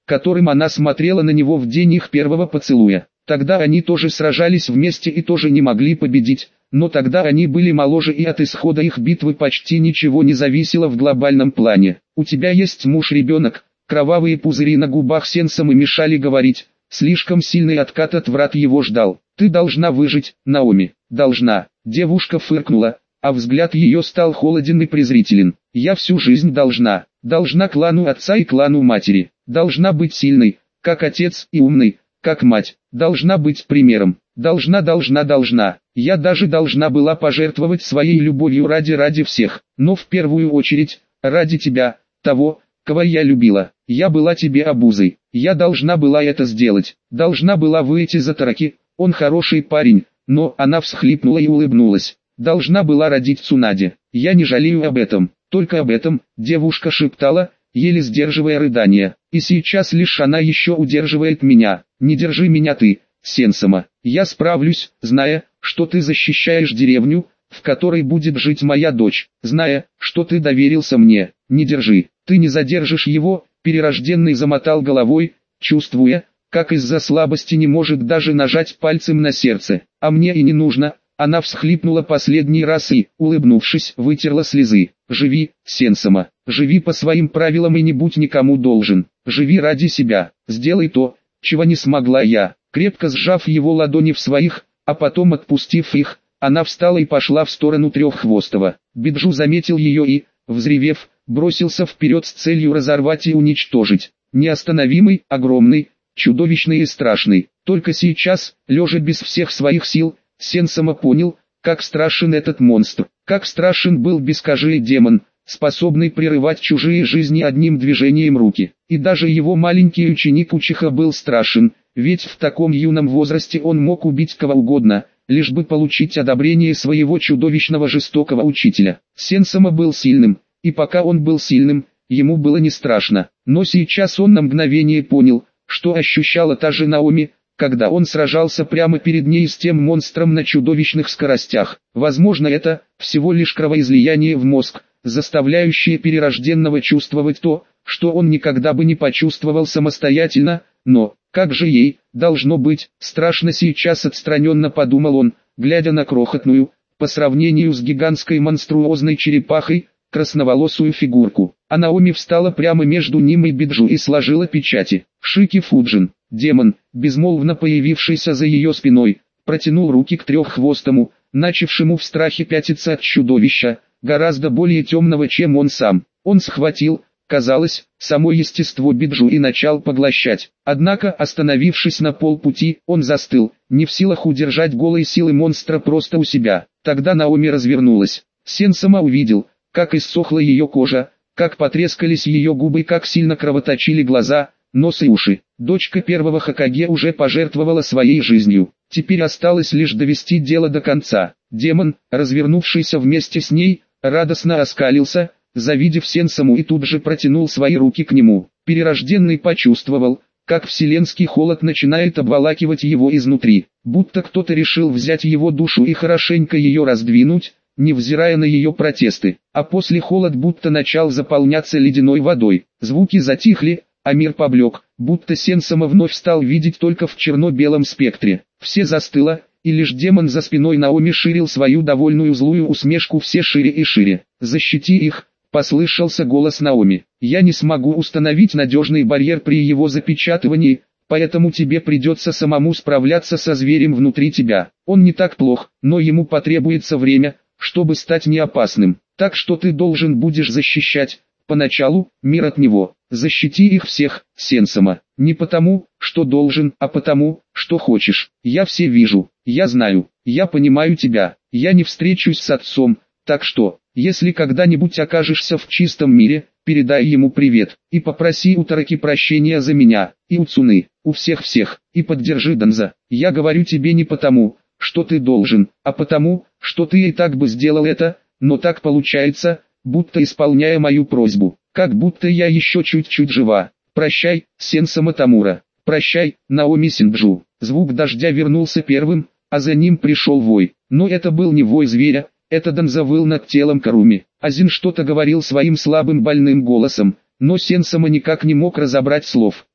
которым она смотрела на него в день их первого поцелуя. Тогда они тоже сражались вместе и тоже не могли победить, но тогда они были моложе и от исхода их битвы почти ничего не зависело в глобальном плане. «У тебя есть муж-ребенок». Кровавые пузыри на губах Сенсомы мешали говорить, слишком сильный откат от врат его ждал. «Ты должна выжить, Наоми, должна». Девушка фыркнула, а взгляд ее стал холоден и презрителен. «Я всю жизнь должна, должна клану отца и клану матери, должна быть сильной, как отец, и умной, как мать, должна быть примером, должна, должна, должна. Я даже должна была пожертвовать своей любовью ради ради всех, но в первую очередь, ради тебя, того, кого я любила. Я была тебе обузой, я должна была это сделать, должна была выйти за Тараки, он хороший парень». Но она всхлипнула и улыбнулась. «Должна была родить Цунаде. Я не жалею об этом, только об этом», девушка шептала, еле сдерживая рыдания. «И сейчас лишь она еще удерживает меня. Не держи меня ты, Сенсома. Я справлюсь, зная, что ты защищаешь деревню, в которой будет жить моя дочь, зная, что ты доверился мне. Не держи, ты не задержишь его». Перерожденный замотал головой, чувствуя, как из-за слабости не может даже нажать пальцем на сердце. «А мне и не нужно». Она всхлипнула последний раз и, улыбнувшись, вытерла слезы. «Живи, Сенсома, живи по своим правилам и не будь никому должен. Живи ради себя, сделай то, чего не смогла я». Крепко сжав его ладони в своих, а потом отпустив их, она встала и пошла в сторону Треххвостого. Биджу заметил ее и, взревев, бросился вперед с целью разорвать и уничтожить. Неостановимый, огромный, чудовищный и страшный. Только сейчас, лежа без всех своих сил, Сенсома понял, как страшен этот монстр, как страшен был бескожий демон, способный прерывать чужие жизни одним движением руки. И даже его маленький ученик Учиха был страшен, ведь в таком юном возрасте он мог убить кого угодно, лишь бы получить одобрение своего чудовищного жестокого учителя. Сенсома был сильным, и пока он был сильным, ему было не страшно. Но сейчас он на мгновение понял, что ощущала та же Наоми, когда он сражался прямо перед ней с тем монстром на чудовищных скоростях. Возможно, это всего лишь кровоизлияние в мозг, заставляющее перерожденного чувствовать то, что он никогда бы не почувствовал самостоятельно, но, как же ей, должно быть, страшно сейчас, отстраненно подумал он, глядя на крохотную, по сравнению с гигантской монструозной черепахой, красноволосую фигурку. А Наоми встала прямо между ним и Биджу и сложила печати. Шики Фуджин, демон, безмолвно появившийся за ее спиной, протянул руки к Треххвостому, начавшему в страхе пятиться от чудовища, гораздо более темного, чем он сам. Он схватил, казалось, само естество Биджу и начал поглощать. Однако, остановившись на полпути, он застыл, не в силах удержать голые силы монстра просто у себя. Тогда Наоми развернулась. Сенсома увидел, как иссохла ее кожа, как потрескались ее губы, как сильно кровоточили глаза, нос и уши. Дочка первого Хокаге уже пожертвовала своей жизнью. Теперь осталось лишь довести дело до конца. Демон, развернувшийся вместе с ней, радостно оскалился, завидев Сенсому, и тут же протянул свои руки к нему. Перерожденный почувствовал, как вселенский холод начинает обволакивать его изнутри, будто кто-то решил взять его душу и хорошенько ее раздвинуть, невзирая на ее протесты, а после холод будто начал заполняться ледяной водой. Звуки затихли, а мир поблек, будто Сенсома вновь стал видеть только в черно-белом спектре. Все застыло, и лишь демон за спиной Наоми ширил свою довольную злую усмешку все шире и шире. «Защити их», — послышался голос Наоми. «Я не смогу установить надежный барьер при его запечатывании, поэтому тебе придется самому справляться со зверем внутри тебя. Он не так плох, но ему потребуется время, чтобы стать неопасным. Так что ты должен будешь защищать, поначалу, мир от него. Защити их всех, Сенсома. Не потому, что должен, а потому, что хочешь. Я все вижу, я знаю, я понимаю тебя. Я не встречусь с отцом, так что, если когда-нибудь окажешься в чистом мире, передай ему привет, и попроси у Тараки прощения за меня, и у Цуны, у всех-всех, и поддержи Данза. Я говорю тебе не потому, что ты должен, а потому, что ты и так бы сделал это, но так получается, будто исполняя мою просьбу, как будто я еще чуть-чуть жива. Прощай, Сенсома Тамура, прощай, Наоми Синджу». Звук дождя вернулся первым, а за ним пришел вой. Но это был не вой зверя, это Данза выл над телом Каруми. Азин что-то говорил своим слабым больным голосом, но Сенсома никак не мог разобрать слов.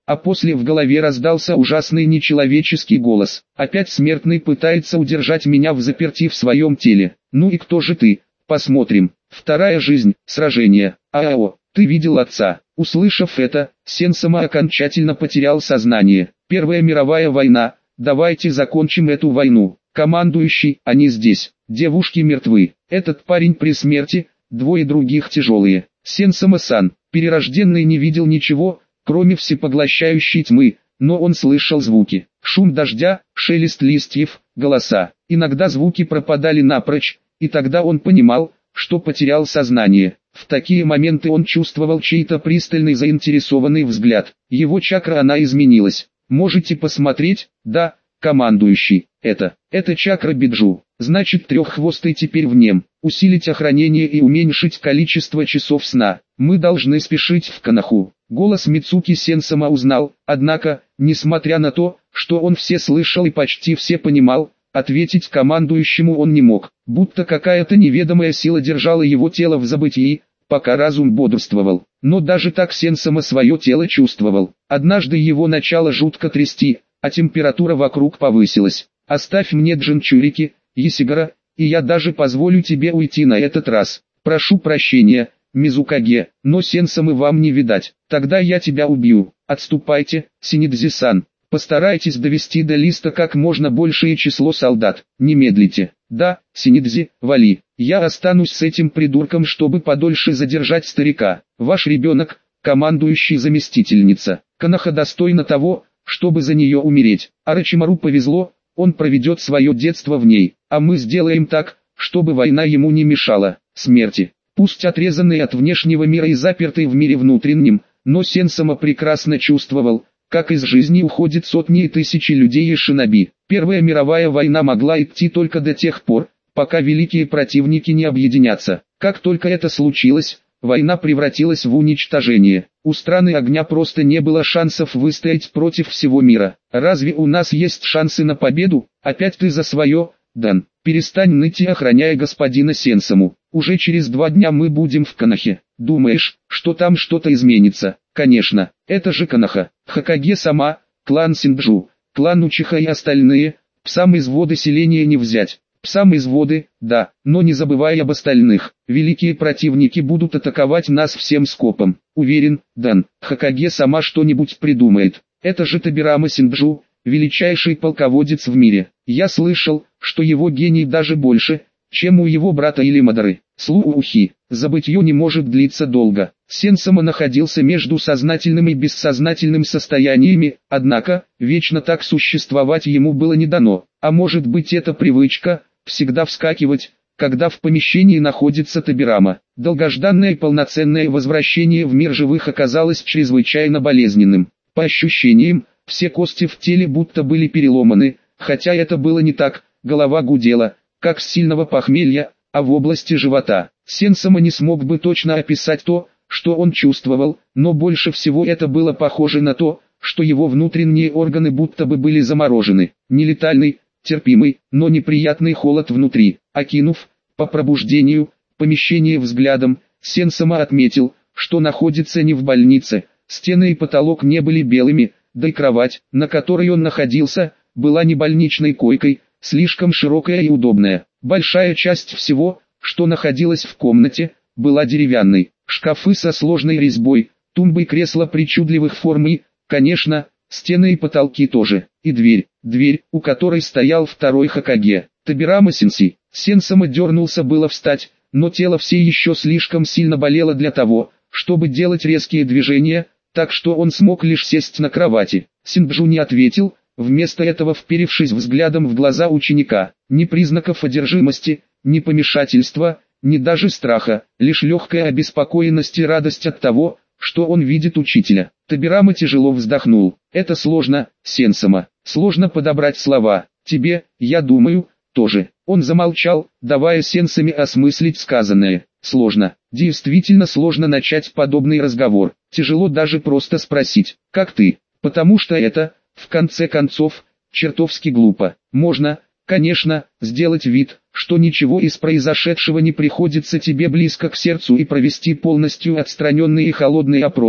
а после в голове раздался ужасный нечеловеческий голос. Опять смертный пытается удержать меня взаперти в своем теле. Ну и кто же ты? Посмотрим. Вторая жизнь, сражение. Ао, ты видел отца? Услышав это, Сенсома окончательно потерял сознание. Первая мировая война. Давайте закончим эту войну. Командующий, они здесь. Девушки мертвы. Этот парень при смерти, двое других тяжелые. Сенсома-сан, перерожденный не видел ничего, кроме всепоглощающей тьмы, но он слышал звуки. Шум дождя, шелест листьев, голоса. Иногда звуки пропадали напрочь, и тогда он понимал, что потерял сознание. В такие моменты он чувствовал чей-то пристальный заинтересованный взгляд. Его чакра она изменилась. Можете посмотреть? Да, командующий. Это, это чакра Биджу. Значит, треххвостый теперь в нем. Усилить охранение и уменьшить количество часов сна. Мы должны спешить в Коноху. Голос Мицуки Сенсома узнал, однако, несмотря на то, что он все слышал и почти все понимал, ответить командующему он не мог, будто какая-то неведомая сила держала его тело в забытии, пока разум бодрствовал. Но даже так Сенсома свое тело чувствовал. Однажды его начало жутко трясти, а температура вокруг повысилась. «Оставь мне джинчурики, Есигара, и я даже позволю тебе уйти на этот раз. Прошу прощения, Мизукаге, но Сенсомы вам не видать. Тогда я тебя убью. Отступайте, Синидзи-сан. Постарайтесь довести до листа как можно большее число солдат. Не медлите. Да, Синидзи, вали. Я останусь с этим придурком, чтобы подольше задержать старика. Ваш ребенок, командующий заместительница. Коноха достойна того, чтобы за нее умереть. Орочимару повезло, он проведет свое детство в ней, а мы сделаем так, чтобы война ему не мешала. Смерти. Пусть отрезанный от внешнего мира и запертый в мире внутреннем, но Сенсома прекрасно чувствовал, как из жизни уходят сотни и тысячи людей и шиноби. Первая мировая война могла идти только до тех пор, пока великие противники не объединятся. Как только это случилось, война превратилась в уничтожение. У страны огня просто не было шансов выстоять против всего мира. Разве у нас есть шансы на победу? Опять ты за свое, Дан. Перестань ныть и охраняй господина Сенсому. Уже через два дня мы будем в Конохе. Думаешь, что там что-то изменится? Конечно, это же Коноха. Хокаге сама, клан Синджу, клан Учиха и остальные, псам изводы селения не взять. Псам изводы, да, но не забывай об остальных. Великие противники будут атаковать нас всем скопом. Уверен, Дан, Хокаге сама что-нибудь придумает. Это же Табирама Синджу, величайший полководец в мире. Я слышал, что его гений даже больше, чем у его брата или Мадары. Слухи, забытье не может длиться долго. Сенсома находился между сознательным и бессознательным состояниями, однако, вечно так существовать ему было не дано. А может быть, это привычка, всегда вскакивать, когда в помещении находится Табирама. Долгожданное и полноценное возвращение в мир живых оказалось чрезвычайно болезненным. По ощущениям, все кости в теле будто были переломаны, хотя это было не так, голова гудела, как с сильного похмелья, а в области живота. Сенсома не смог бы точно описать то, что он чувствовал, но больше всего это было похоже на то, что его внутренние органы будто бы были заморожены. Нелетальный, терпимый, но неприятный холод внутри. Окинув, по пробуждению, помещение взглядом, Сенсома отметил, что находится не в больнице, стены и потолок не были белыми, да и кровать, на которой он находился, была не больничной койкой, слишком широкая и удобная. Большая часть всего, что находилось в комнате, была деревянной. Шкафы со сложной резьбой, тумбы и кресла причудливых форм и, конечно, стены и потолки тоже. И дверь, дверь, у которой стоял второй Хокаге. Табирама Сенси. Сенсома дернулся было встать, но тело все еще слишком сильно болело для того, чтобы делать резкие движения, так что он смог лишь сесть на кровати. Синджу не ответил, вместо этого вперевшись взглядом в глаза ученика. Ни признаков одержимости, ни помешательства, ни даже страха, лишь легкая обеспокоенность и радость от того, что он видит учителя. Табирама тяжело вздохнул. Это сложно, Сенсома. Сложно подобрать слова. Тебе, я думаю, тоже. Он замолчал, давая Сенсоме осмыслить сказанное. Сложно. Действительно сложно начать подобный разговор. Тяжело даже просто спросить, как ты? Потому что это, в конце концов, чертовски глупо. Можно, конечно, сделать вид, что ничего из произошедшего не приходится тебе близко к сердцу и провести полностью отстраненный и холодный опрос,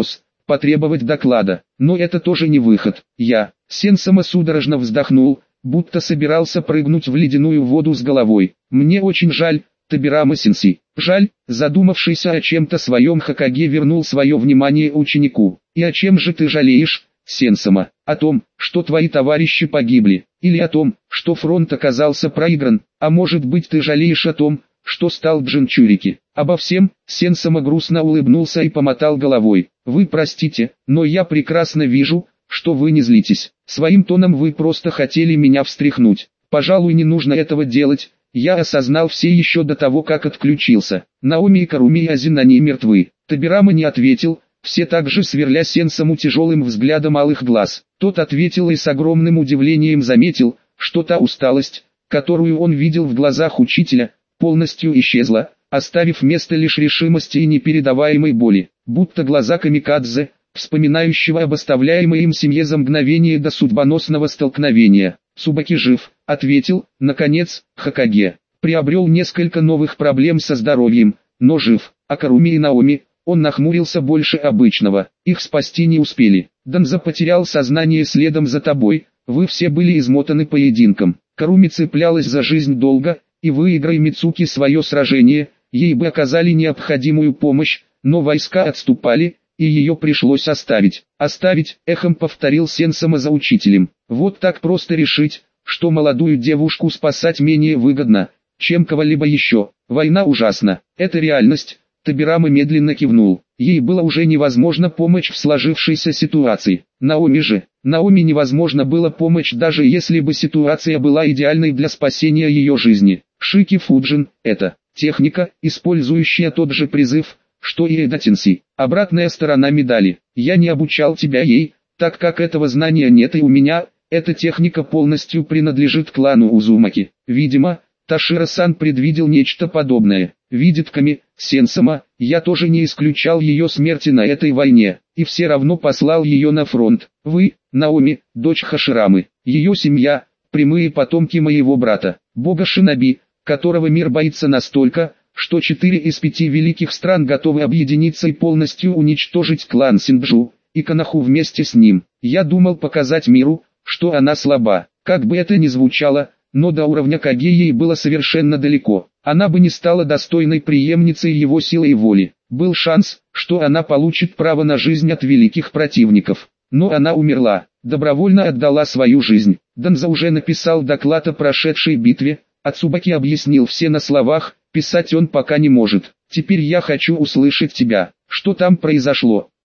потребовать доклада. Но это тоже не выход. Я, Сенсома судорожно вздохнул, будто собирался прыгнуть в ледяную воду с головой. Мне очень жаль, Табирама-сенсей. Жаль, задумавшийся о чем-то своем Хокаге вернул свое внимание ученику. И о чем же ты жалеешь, Сенсома? О том, что твои товарищи погибли, или о том, что фронт оказался проигран, а может быть ты жалеешь о том, что стал Джинчурики? Обо всем, Сенсома грустно улыбнулся и помотал головой. Вы простите, но я прекрасно вижу, что вы не злитесь. Своим тоном вы просто хотели меня встряхнуть. Пожалуй, не нужно этого делать. Я осознал все еще до того, как отключился. Наоми и Каруми и Азинани мертвы. Табирама не ответил, все также сверля Сенсому тяжелым взглядом алых глаз. Тот ответил и с огромным удивлением заметил, что та усталость, которую он видел в глазах учителя, полностью исчезла, оставив место лишь решимости и непередаваемой боли. Будто глаза камикадзе, вспоминающего об оставляемой им семье за мгновение до судьбоносного столкновения. «Цубаки жив», — ответил, наконец, Хокаге. Приобрел несколько новых проблем со здоровьем, но жив. А Каруми и Наоми, он нахмурился больше обычного. Их спасти не успели. Данза потерял сознание следом за тобой, вы все были измотаны поединком. Каруми цеплялась за жизнь долго, и выиграй Мицуки свое сражение, ей бы оказали необходимую помощь, но войска отступали, и ее пришлось оставить. Оставить, эхом повторил Сенсома за учителем. Вот так просто решить, что молодую девушку спасать менее выгодно, чем кого-либо еще. Война ужасна, это реальность. Табирама медленно кивнул. Ей было уже невозможно помочь в сложившейся ситуации. Наоми же, Наоми невозможно было помочь, даже если бы ситуация была идеальной для спасения ее жизни. Шики Фуджин – это техника, использующая тот же призыв, что и Эдатинси. Обратная сторона медали. Я не обучал тебя ей, так как этого знания нет и у меня. Эта техника полностью принадлежит клану Узумаки. Видимо, Таширо-сан предвидел нечто подобное. Видит Ками, Сенсома, я тоже не исключал ее смерти на этой войне, и все равно послал ее на фронт. Вы, Наоми, дочь Хаширамы, ее семья, прямые потомки моего брата, бога Шиноби, которого мир боится настолько, что четыре из пяти великих стран готовы объединиться и полностью уничтожить клан Синджу, и Канаху вместе с ним. Я думал показать миру, что она слаба, как бы это ни звучало, но до уровня Каге ей было совершенно далеко. Она бы не стала достойной преемницей его силы и воли. Был шанс, что она получит право на жизнь от великих противников. Но она умерла, добровольно отдала свою жизнь. Данза уже написал доклад о прошедшей битве, а Цубаки объяснил все на словах, писать он пока не может. Теперь я хочу услышать тебя. Что там произошло?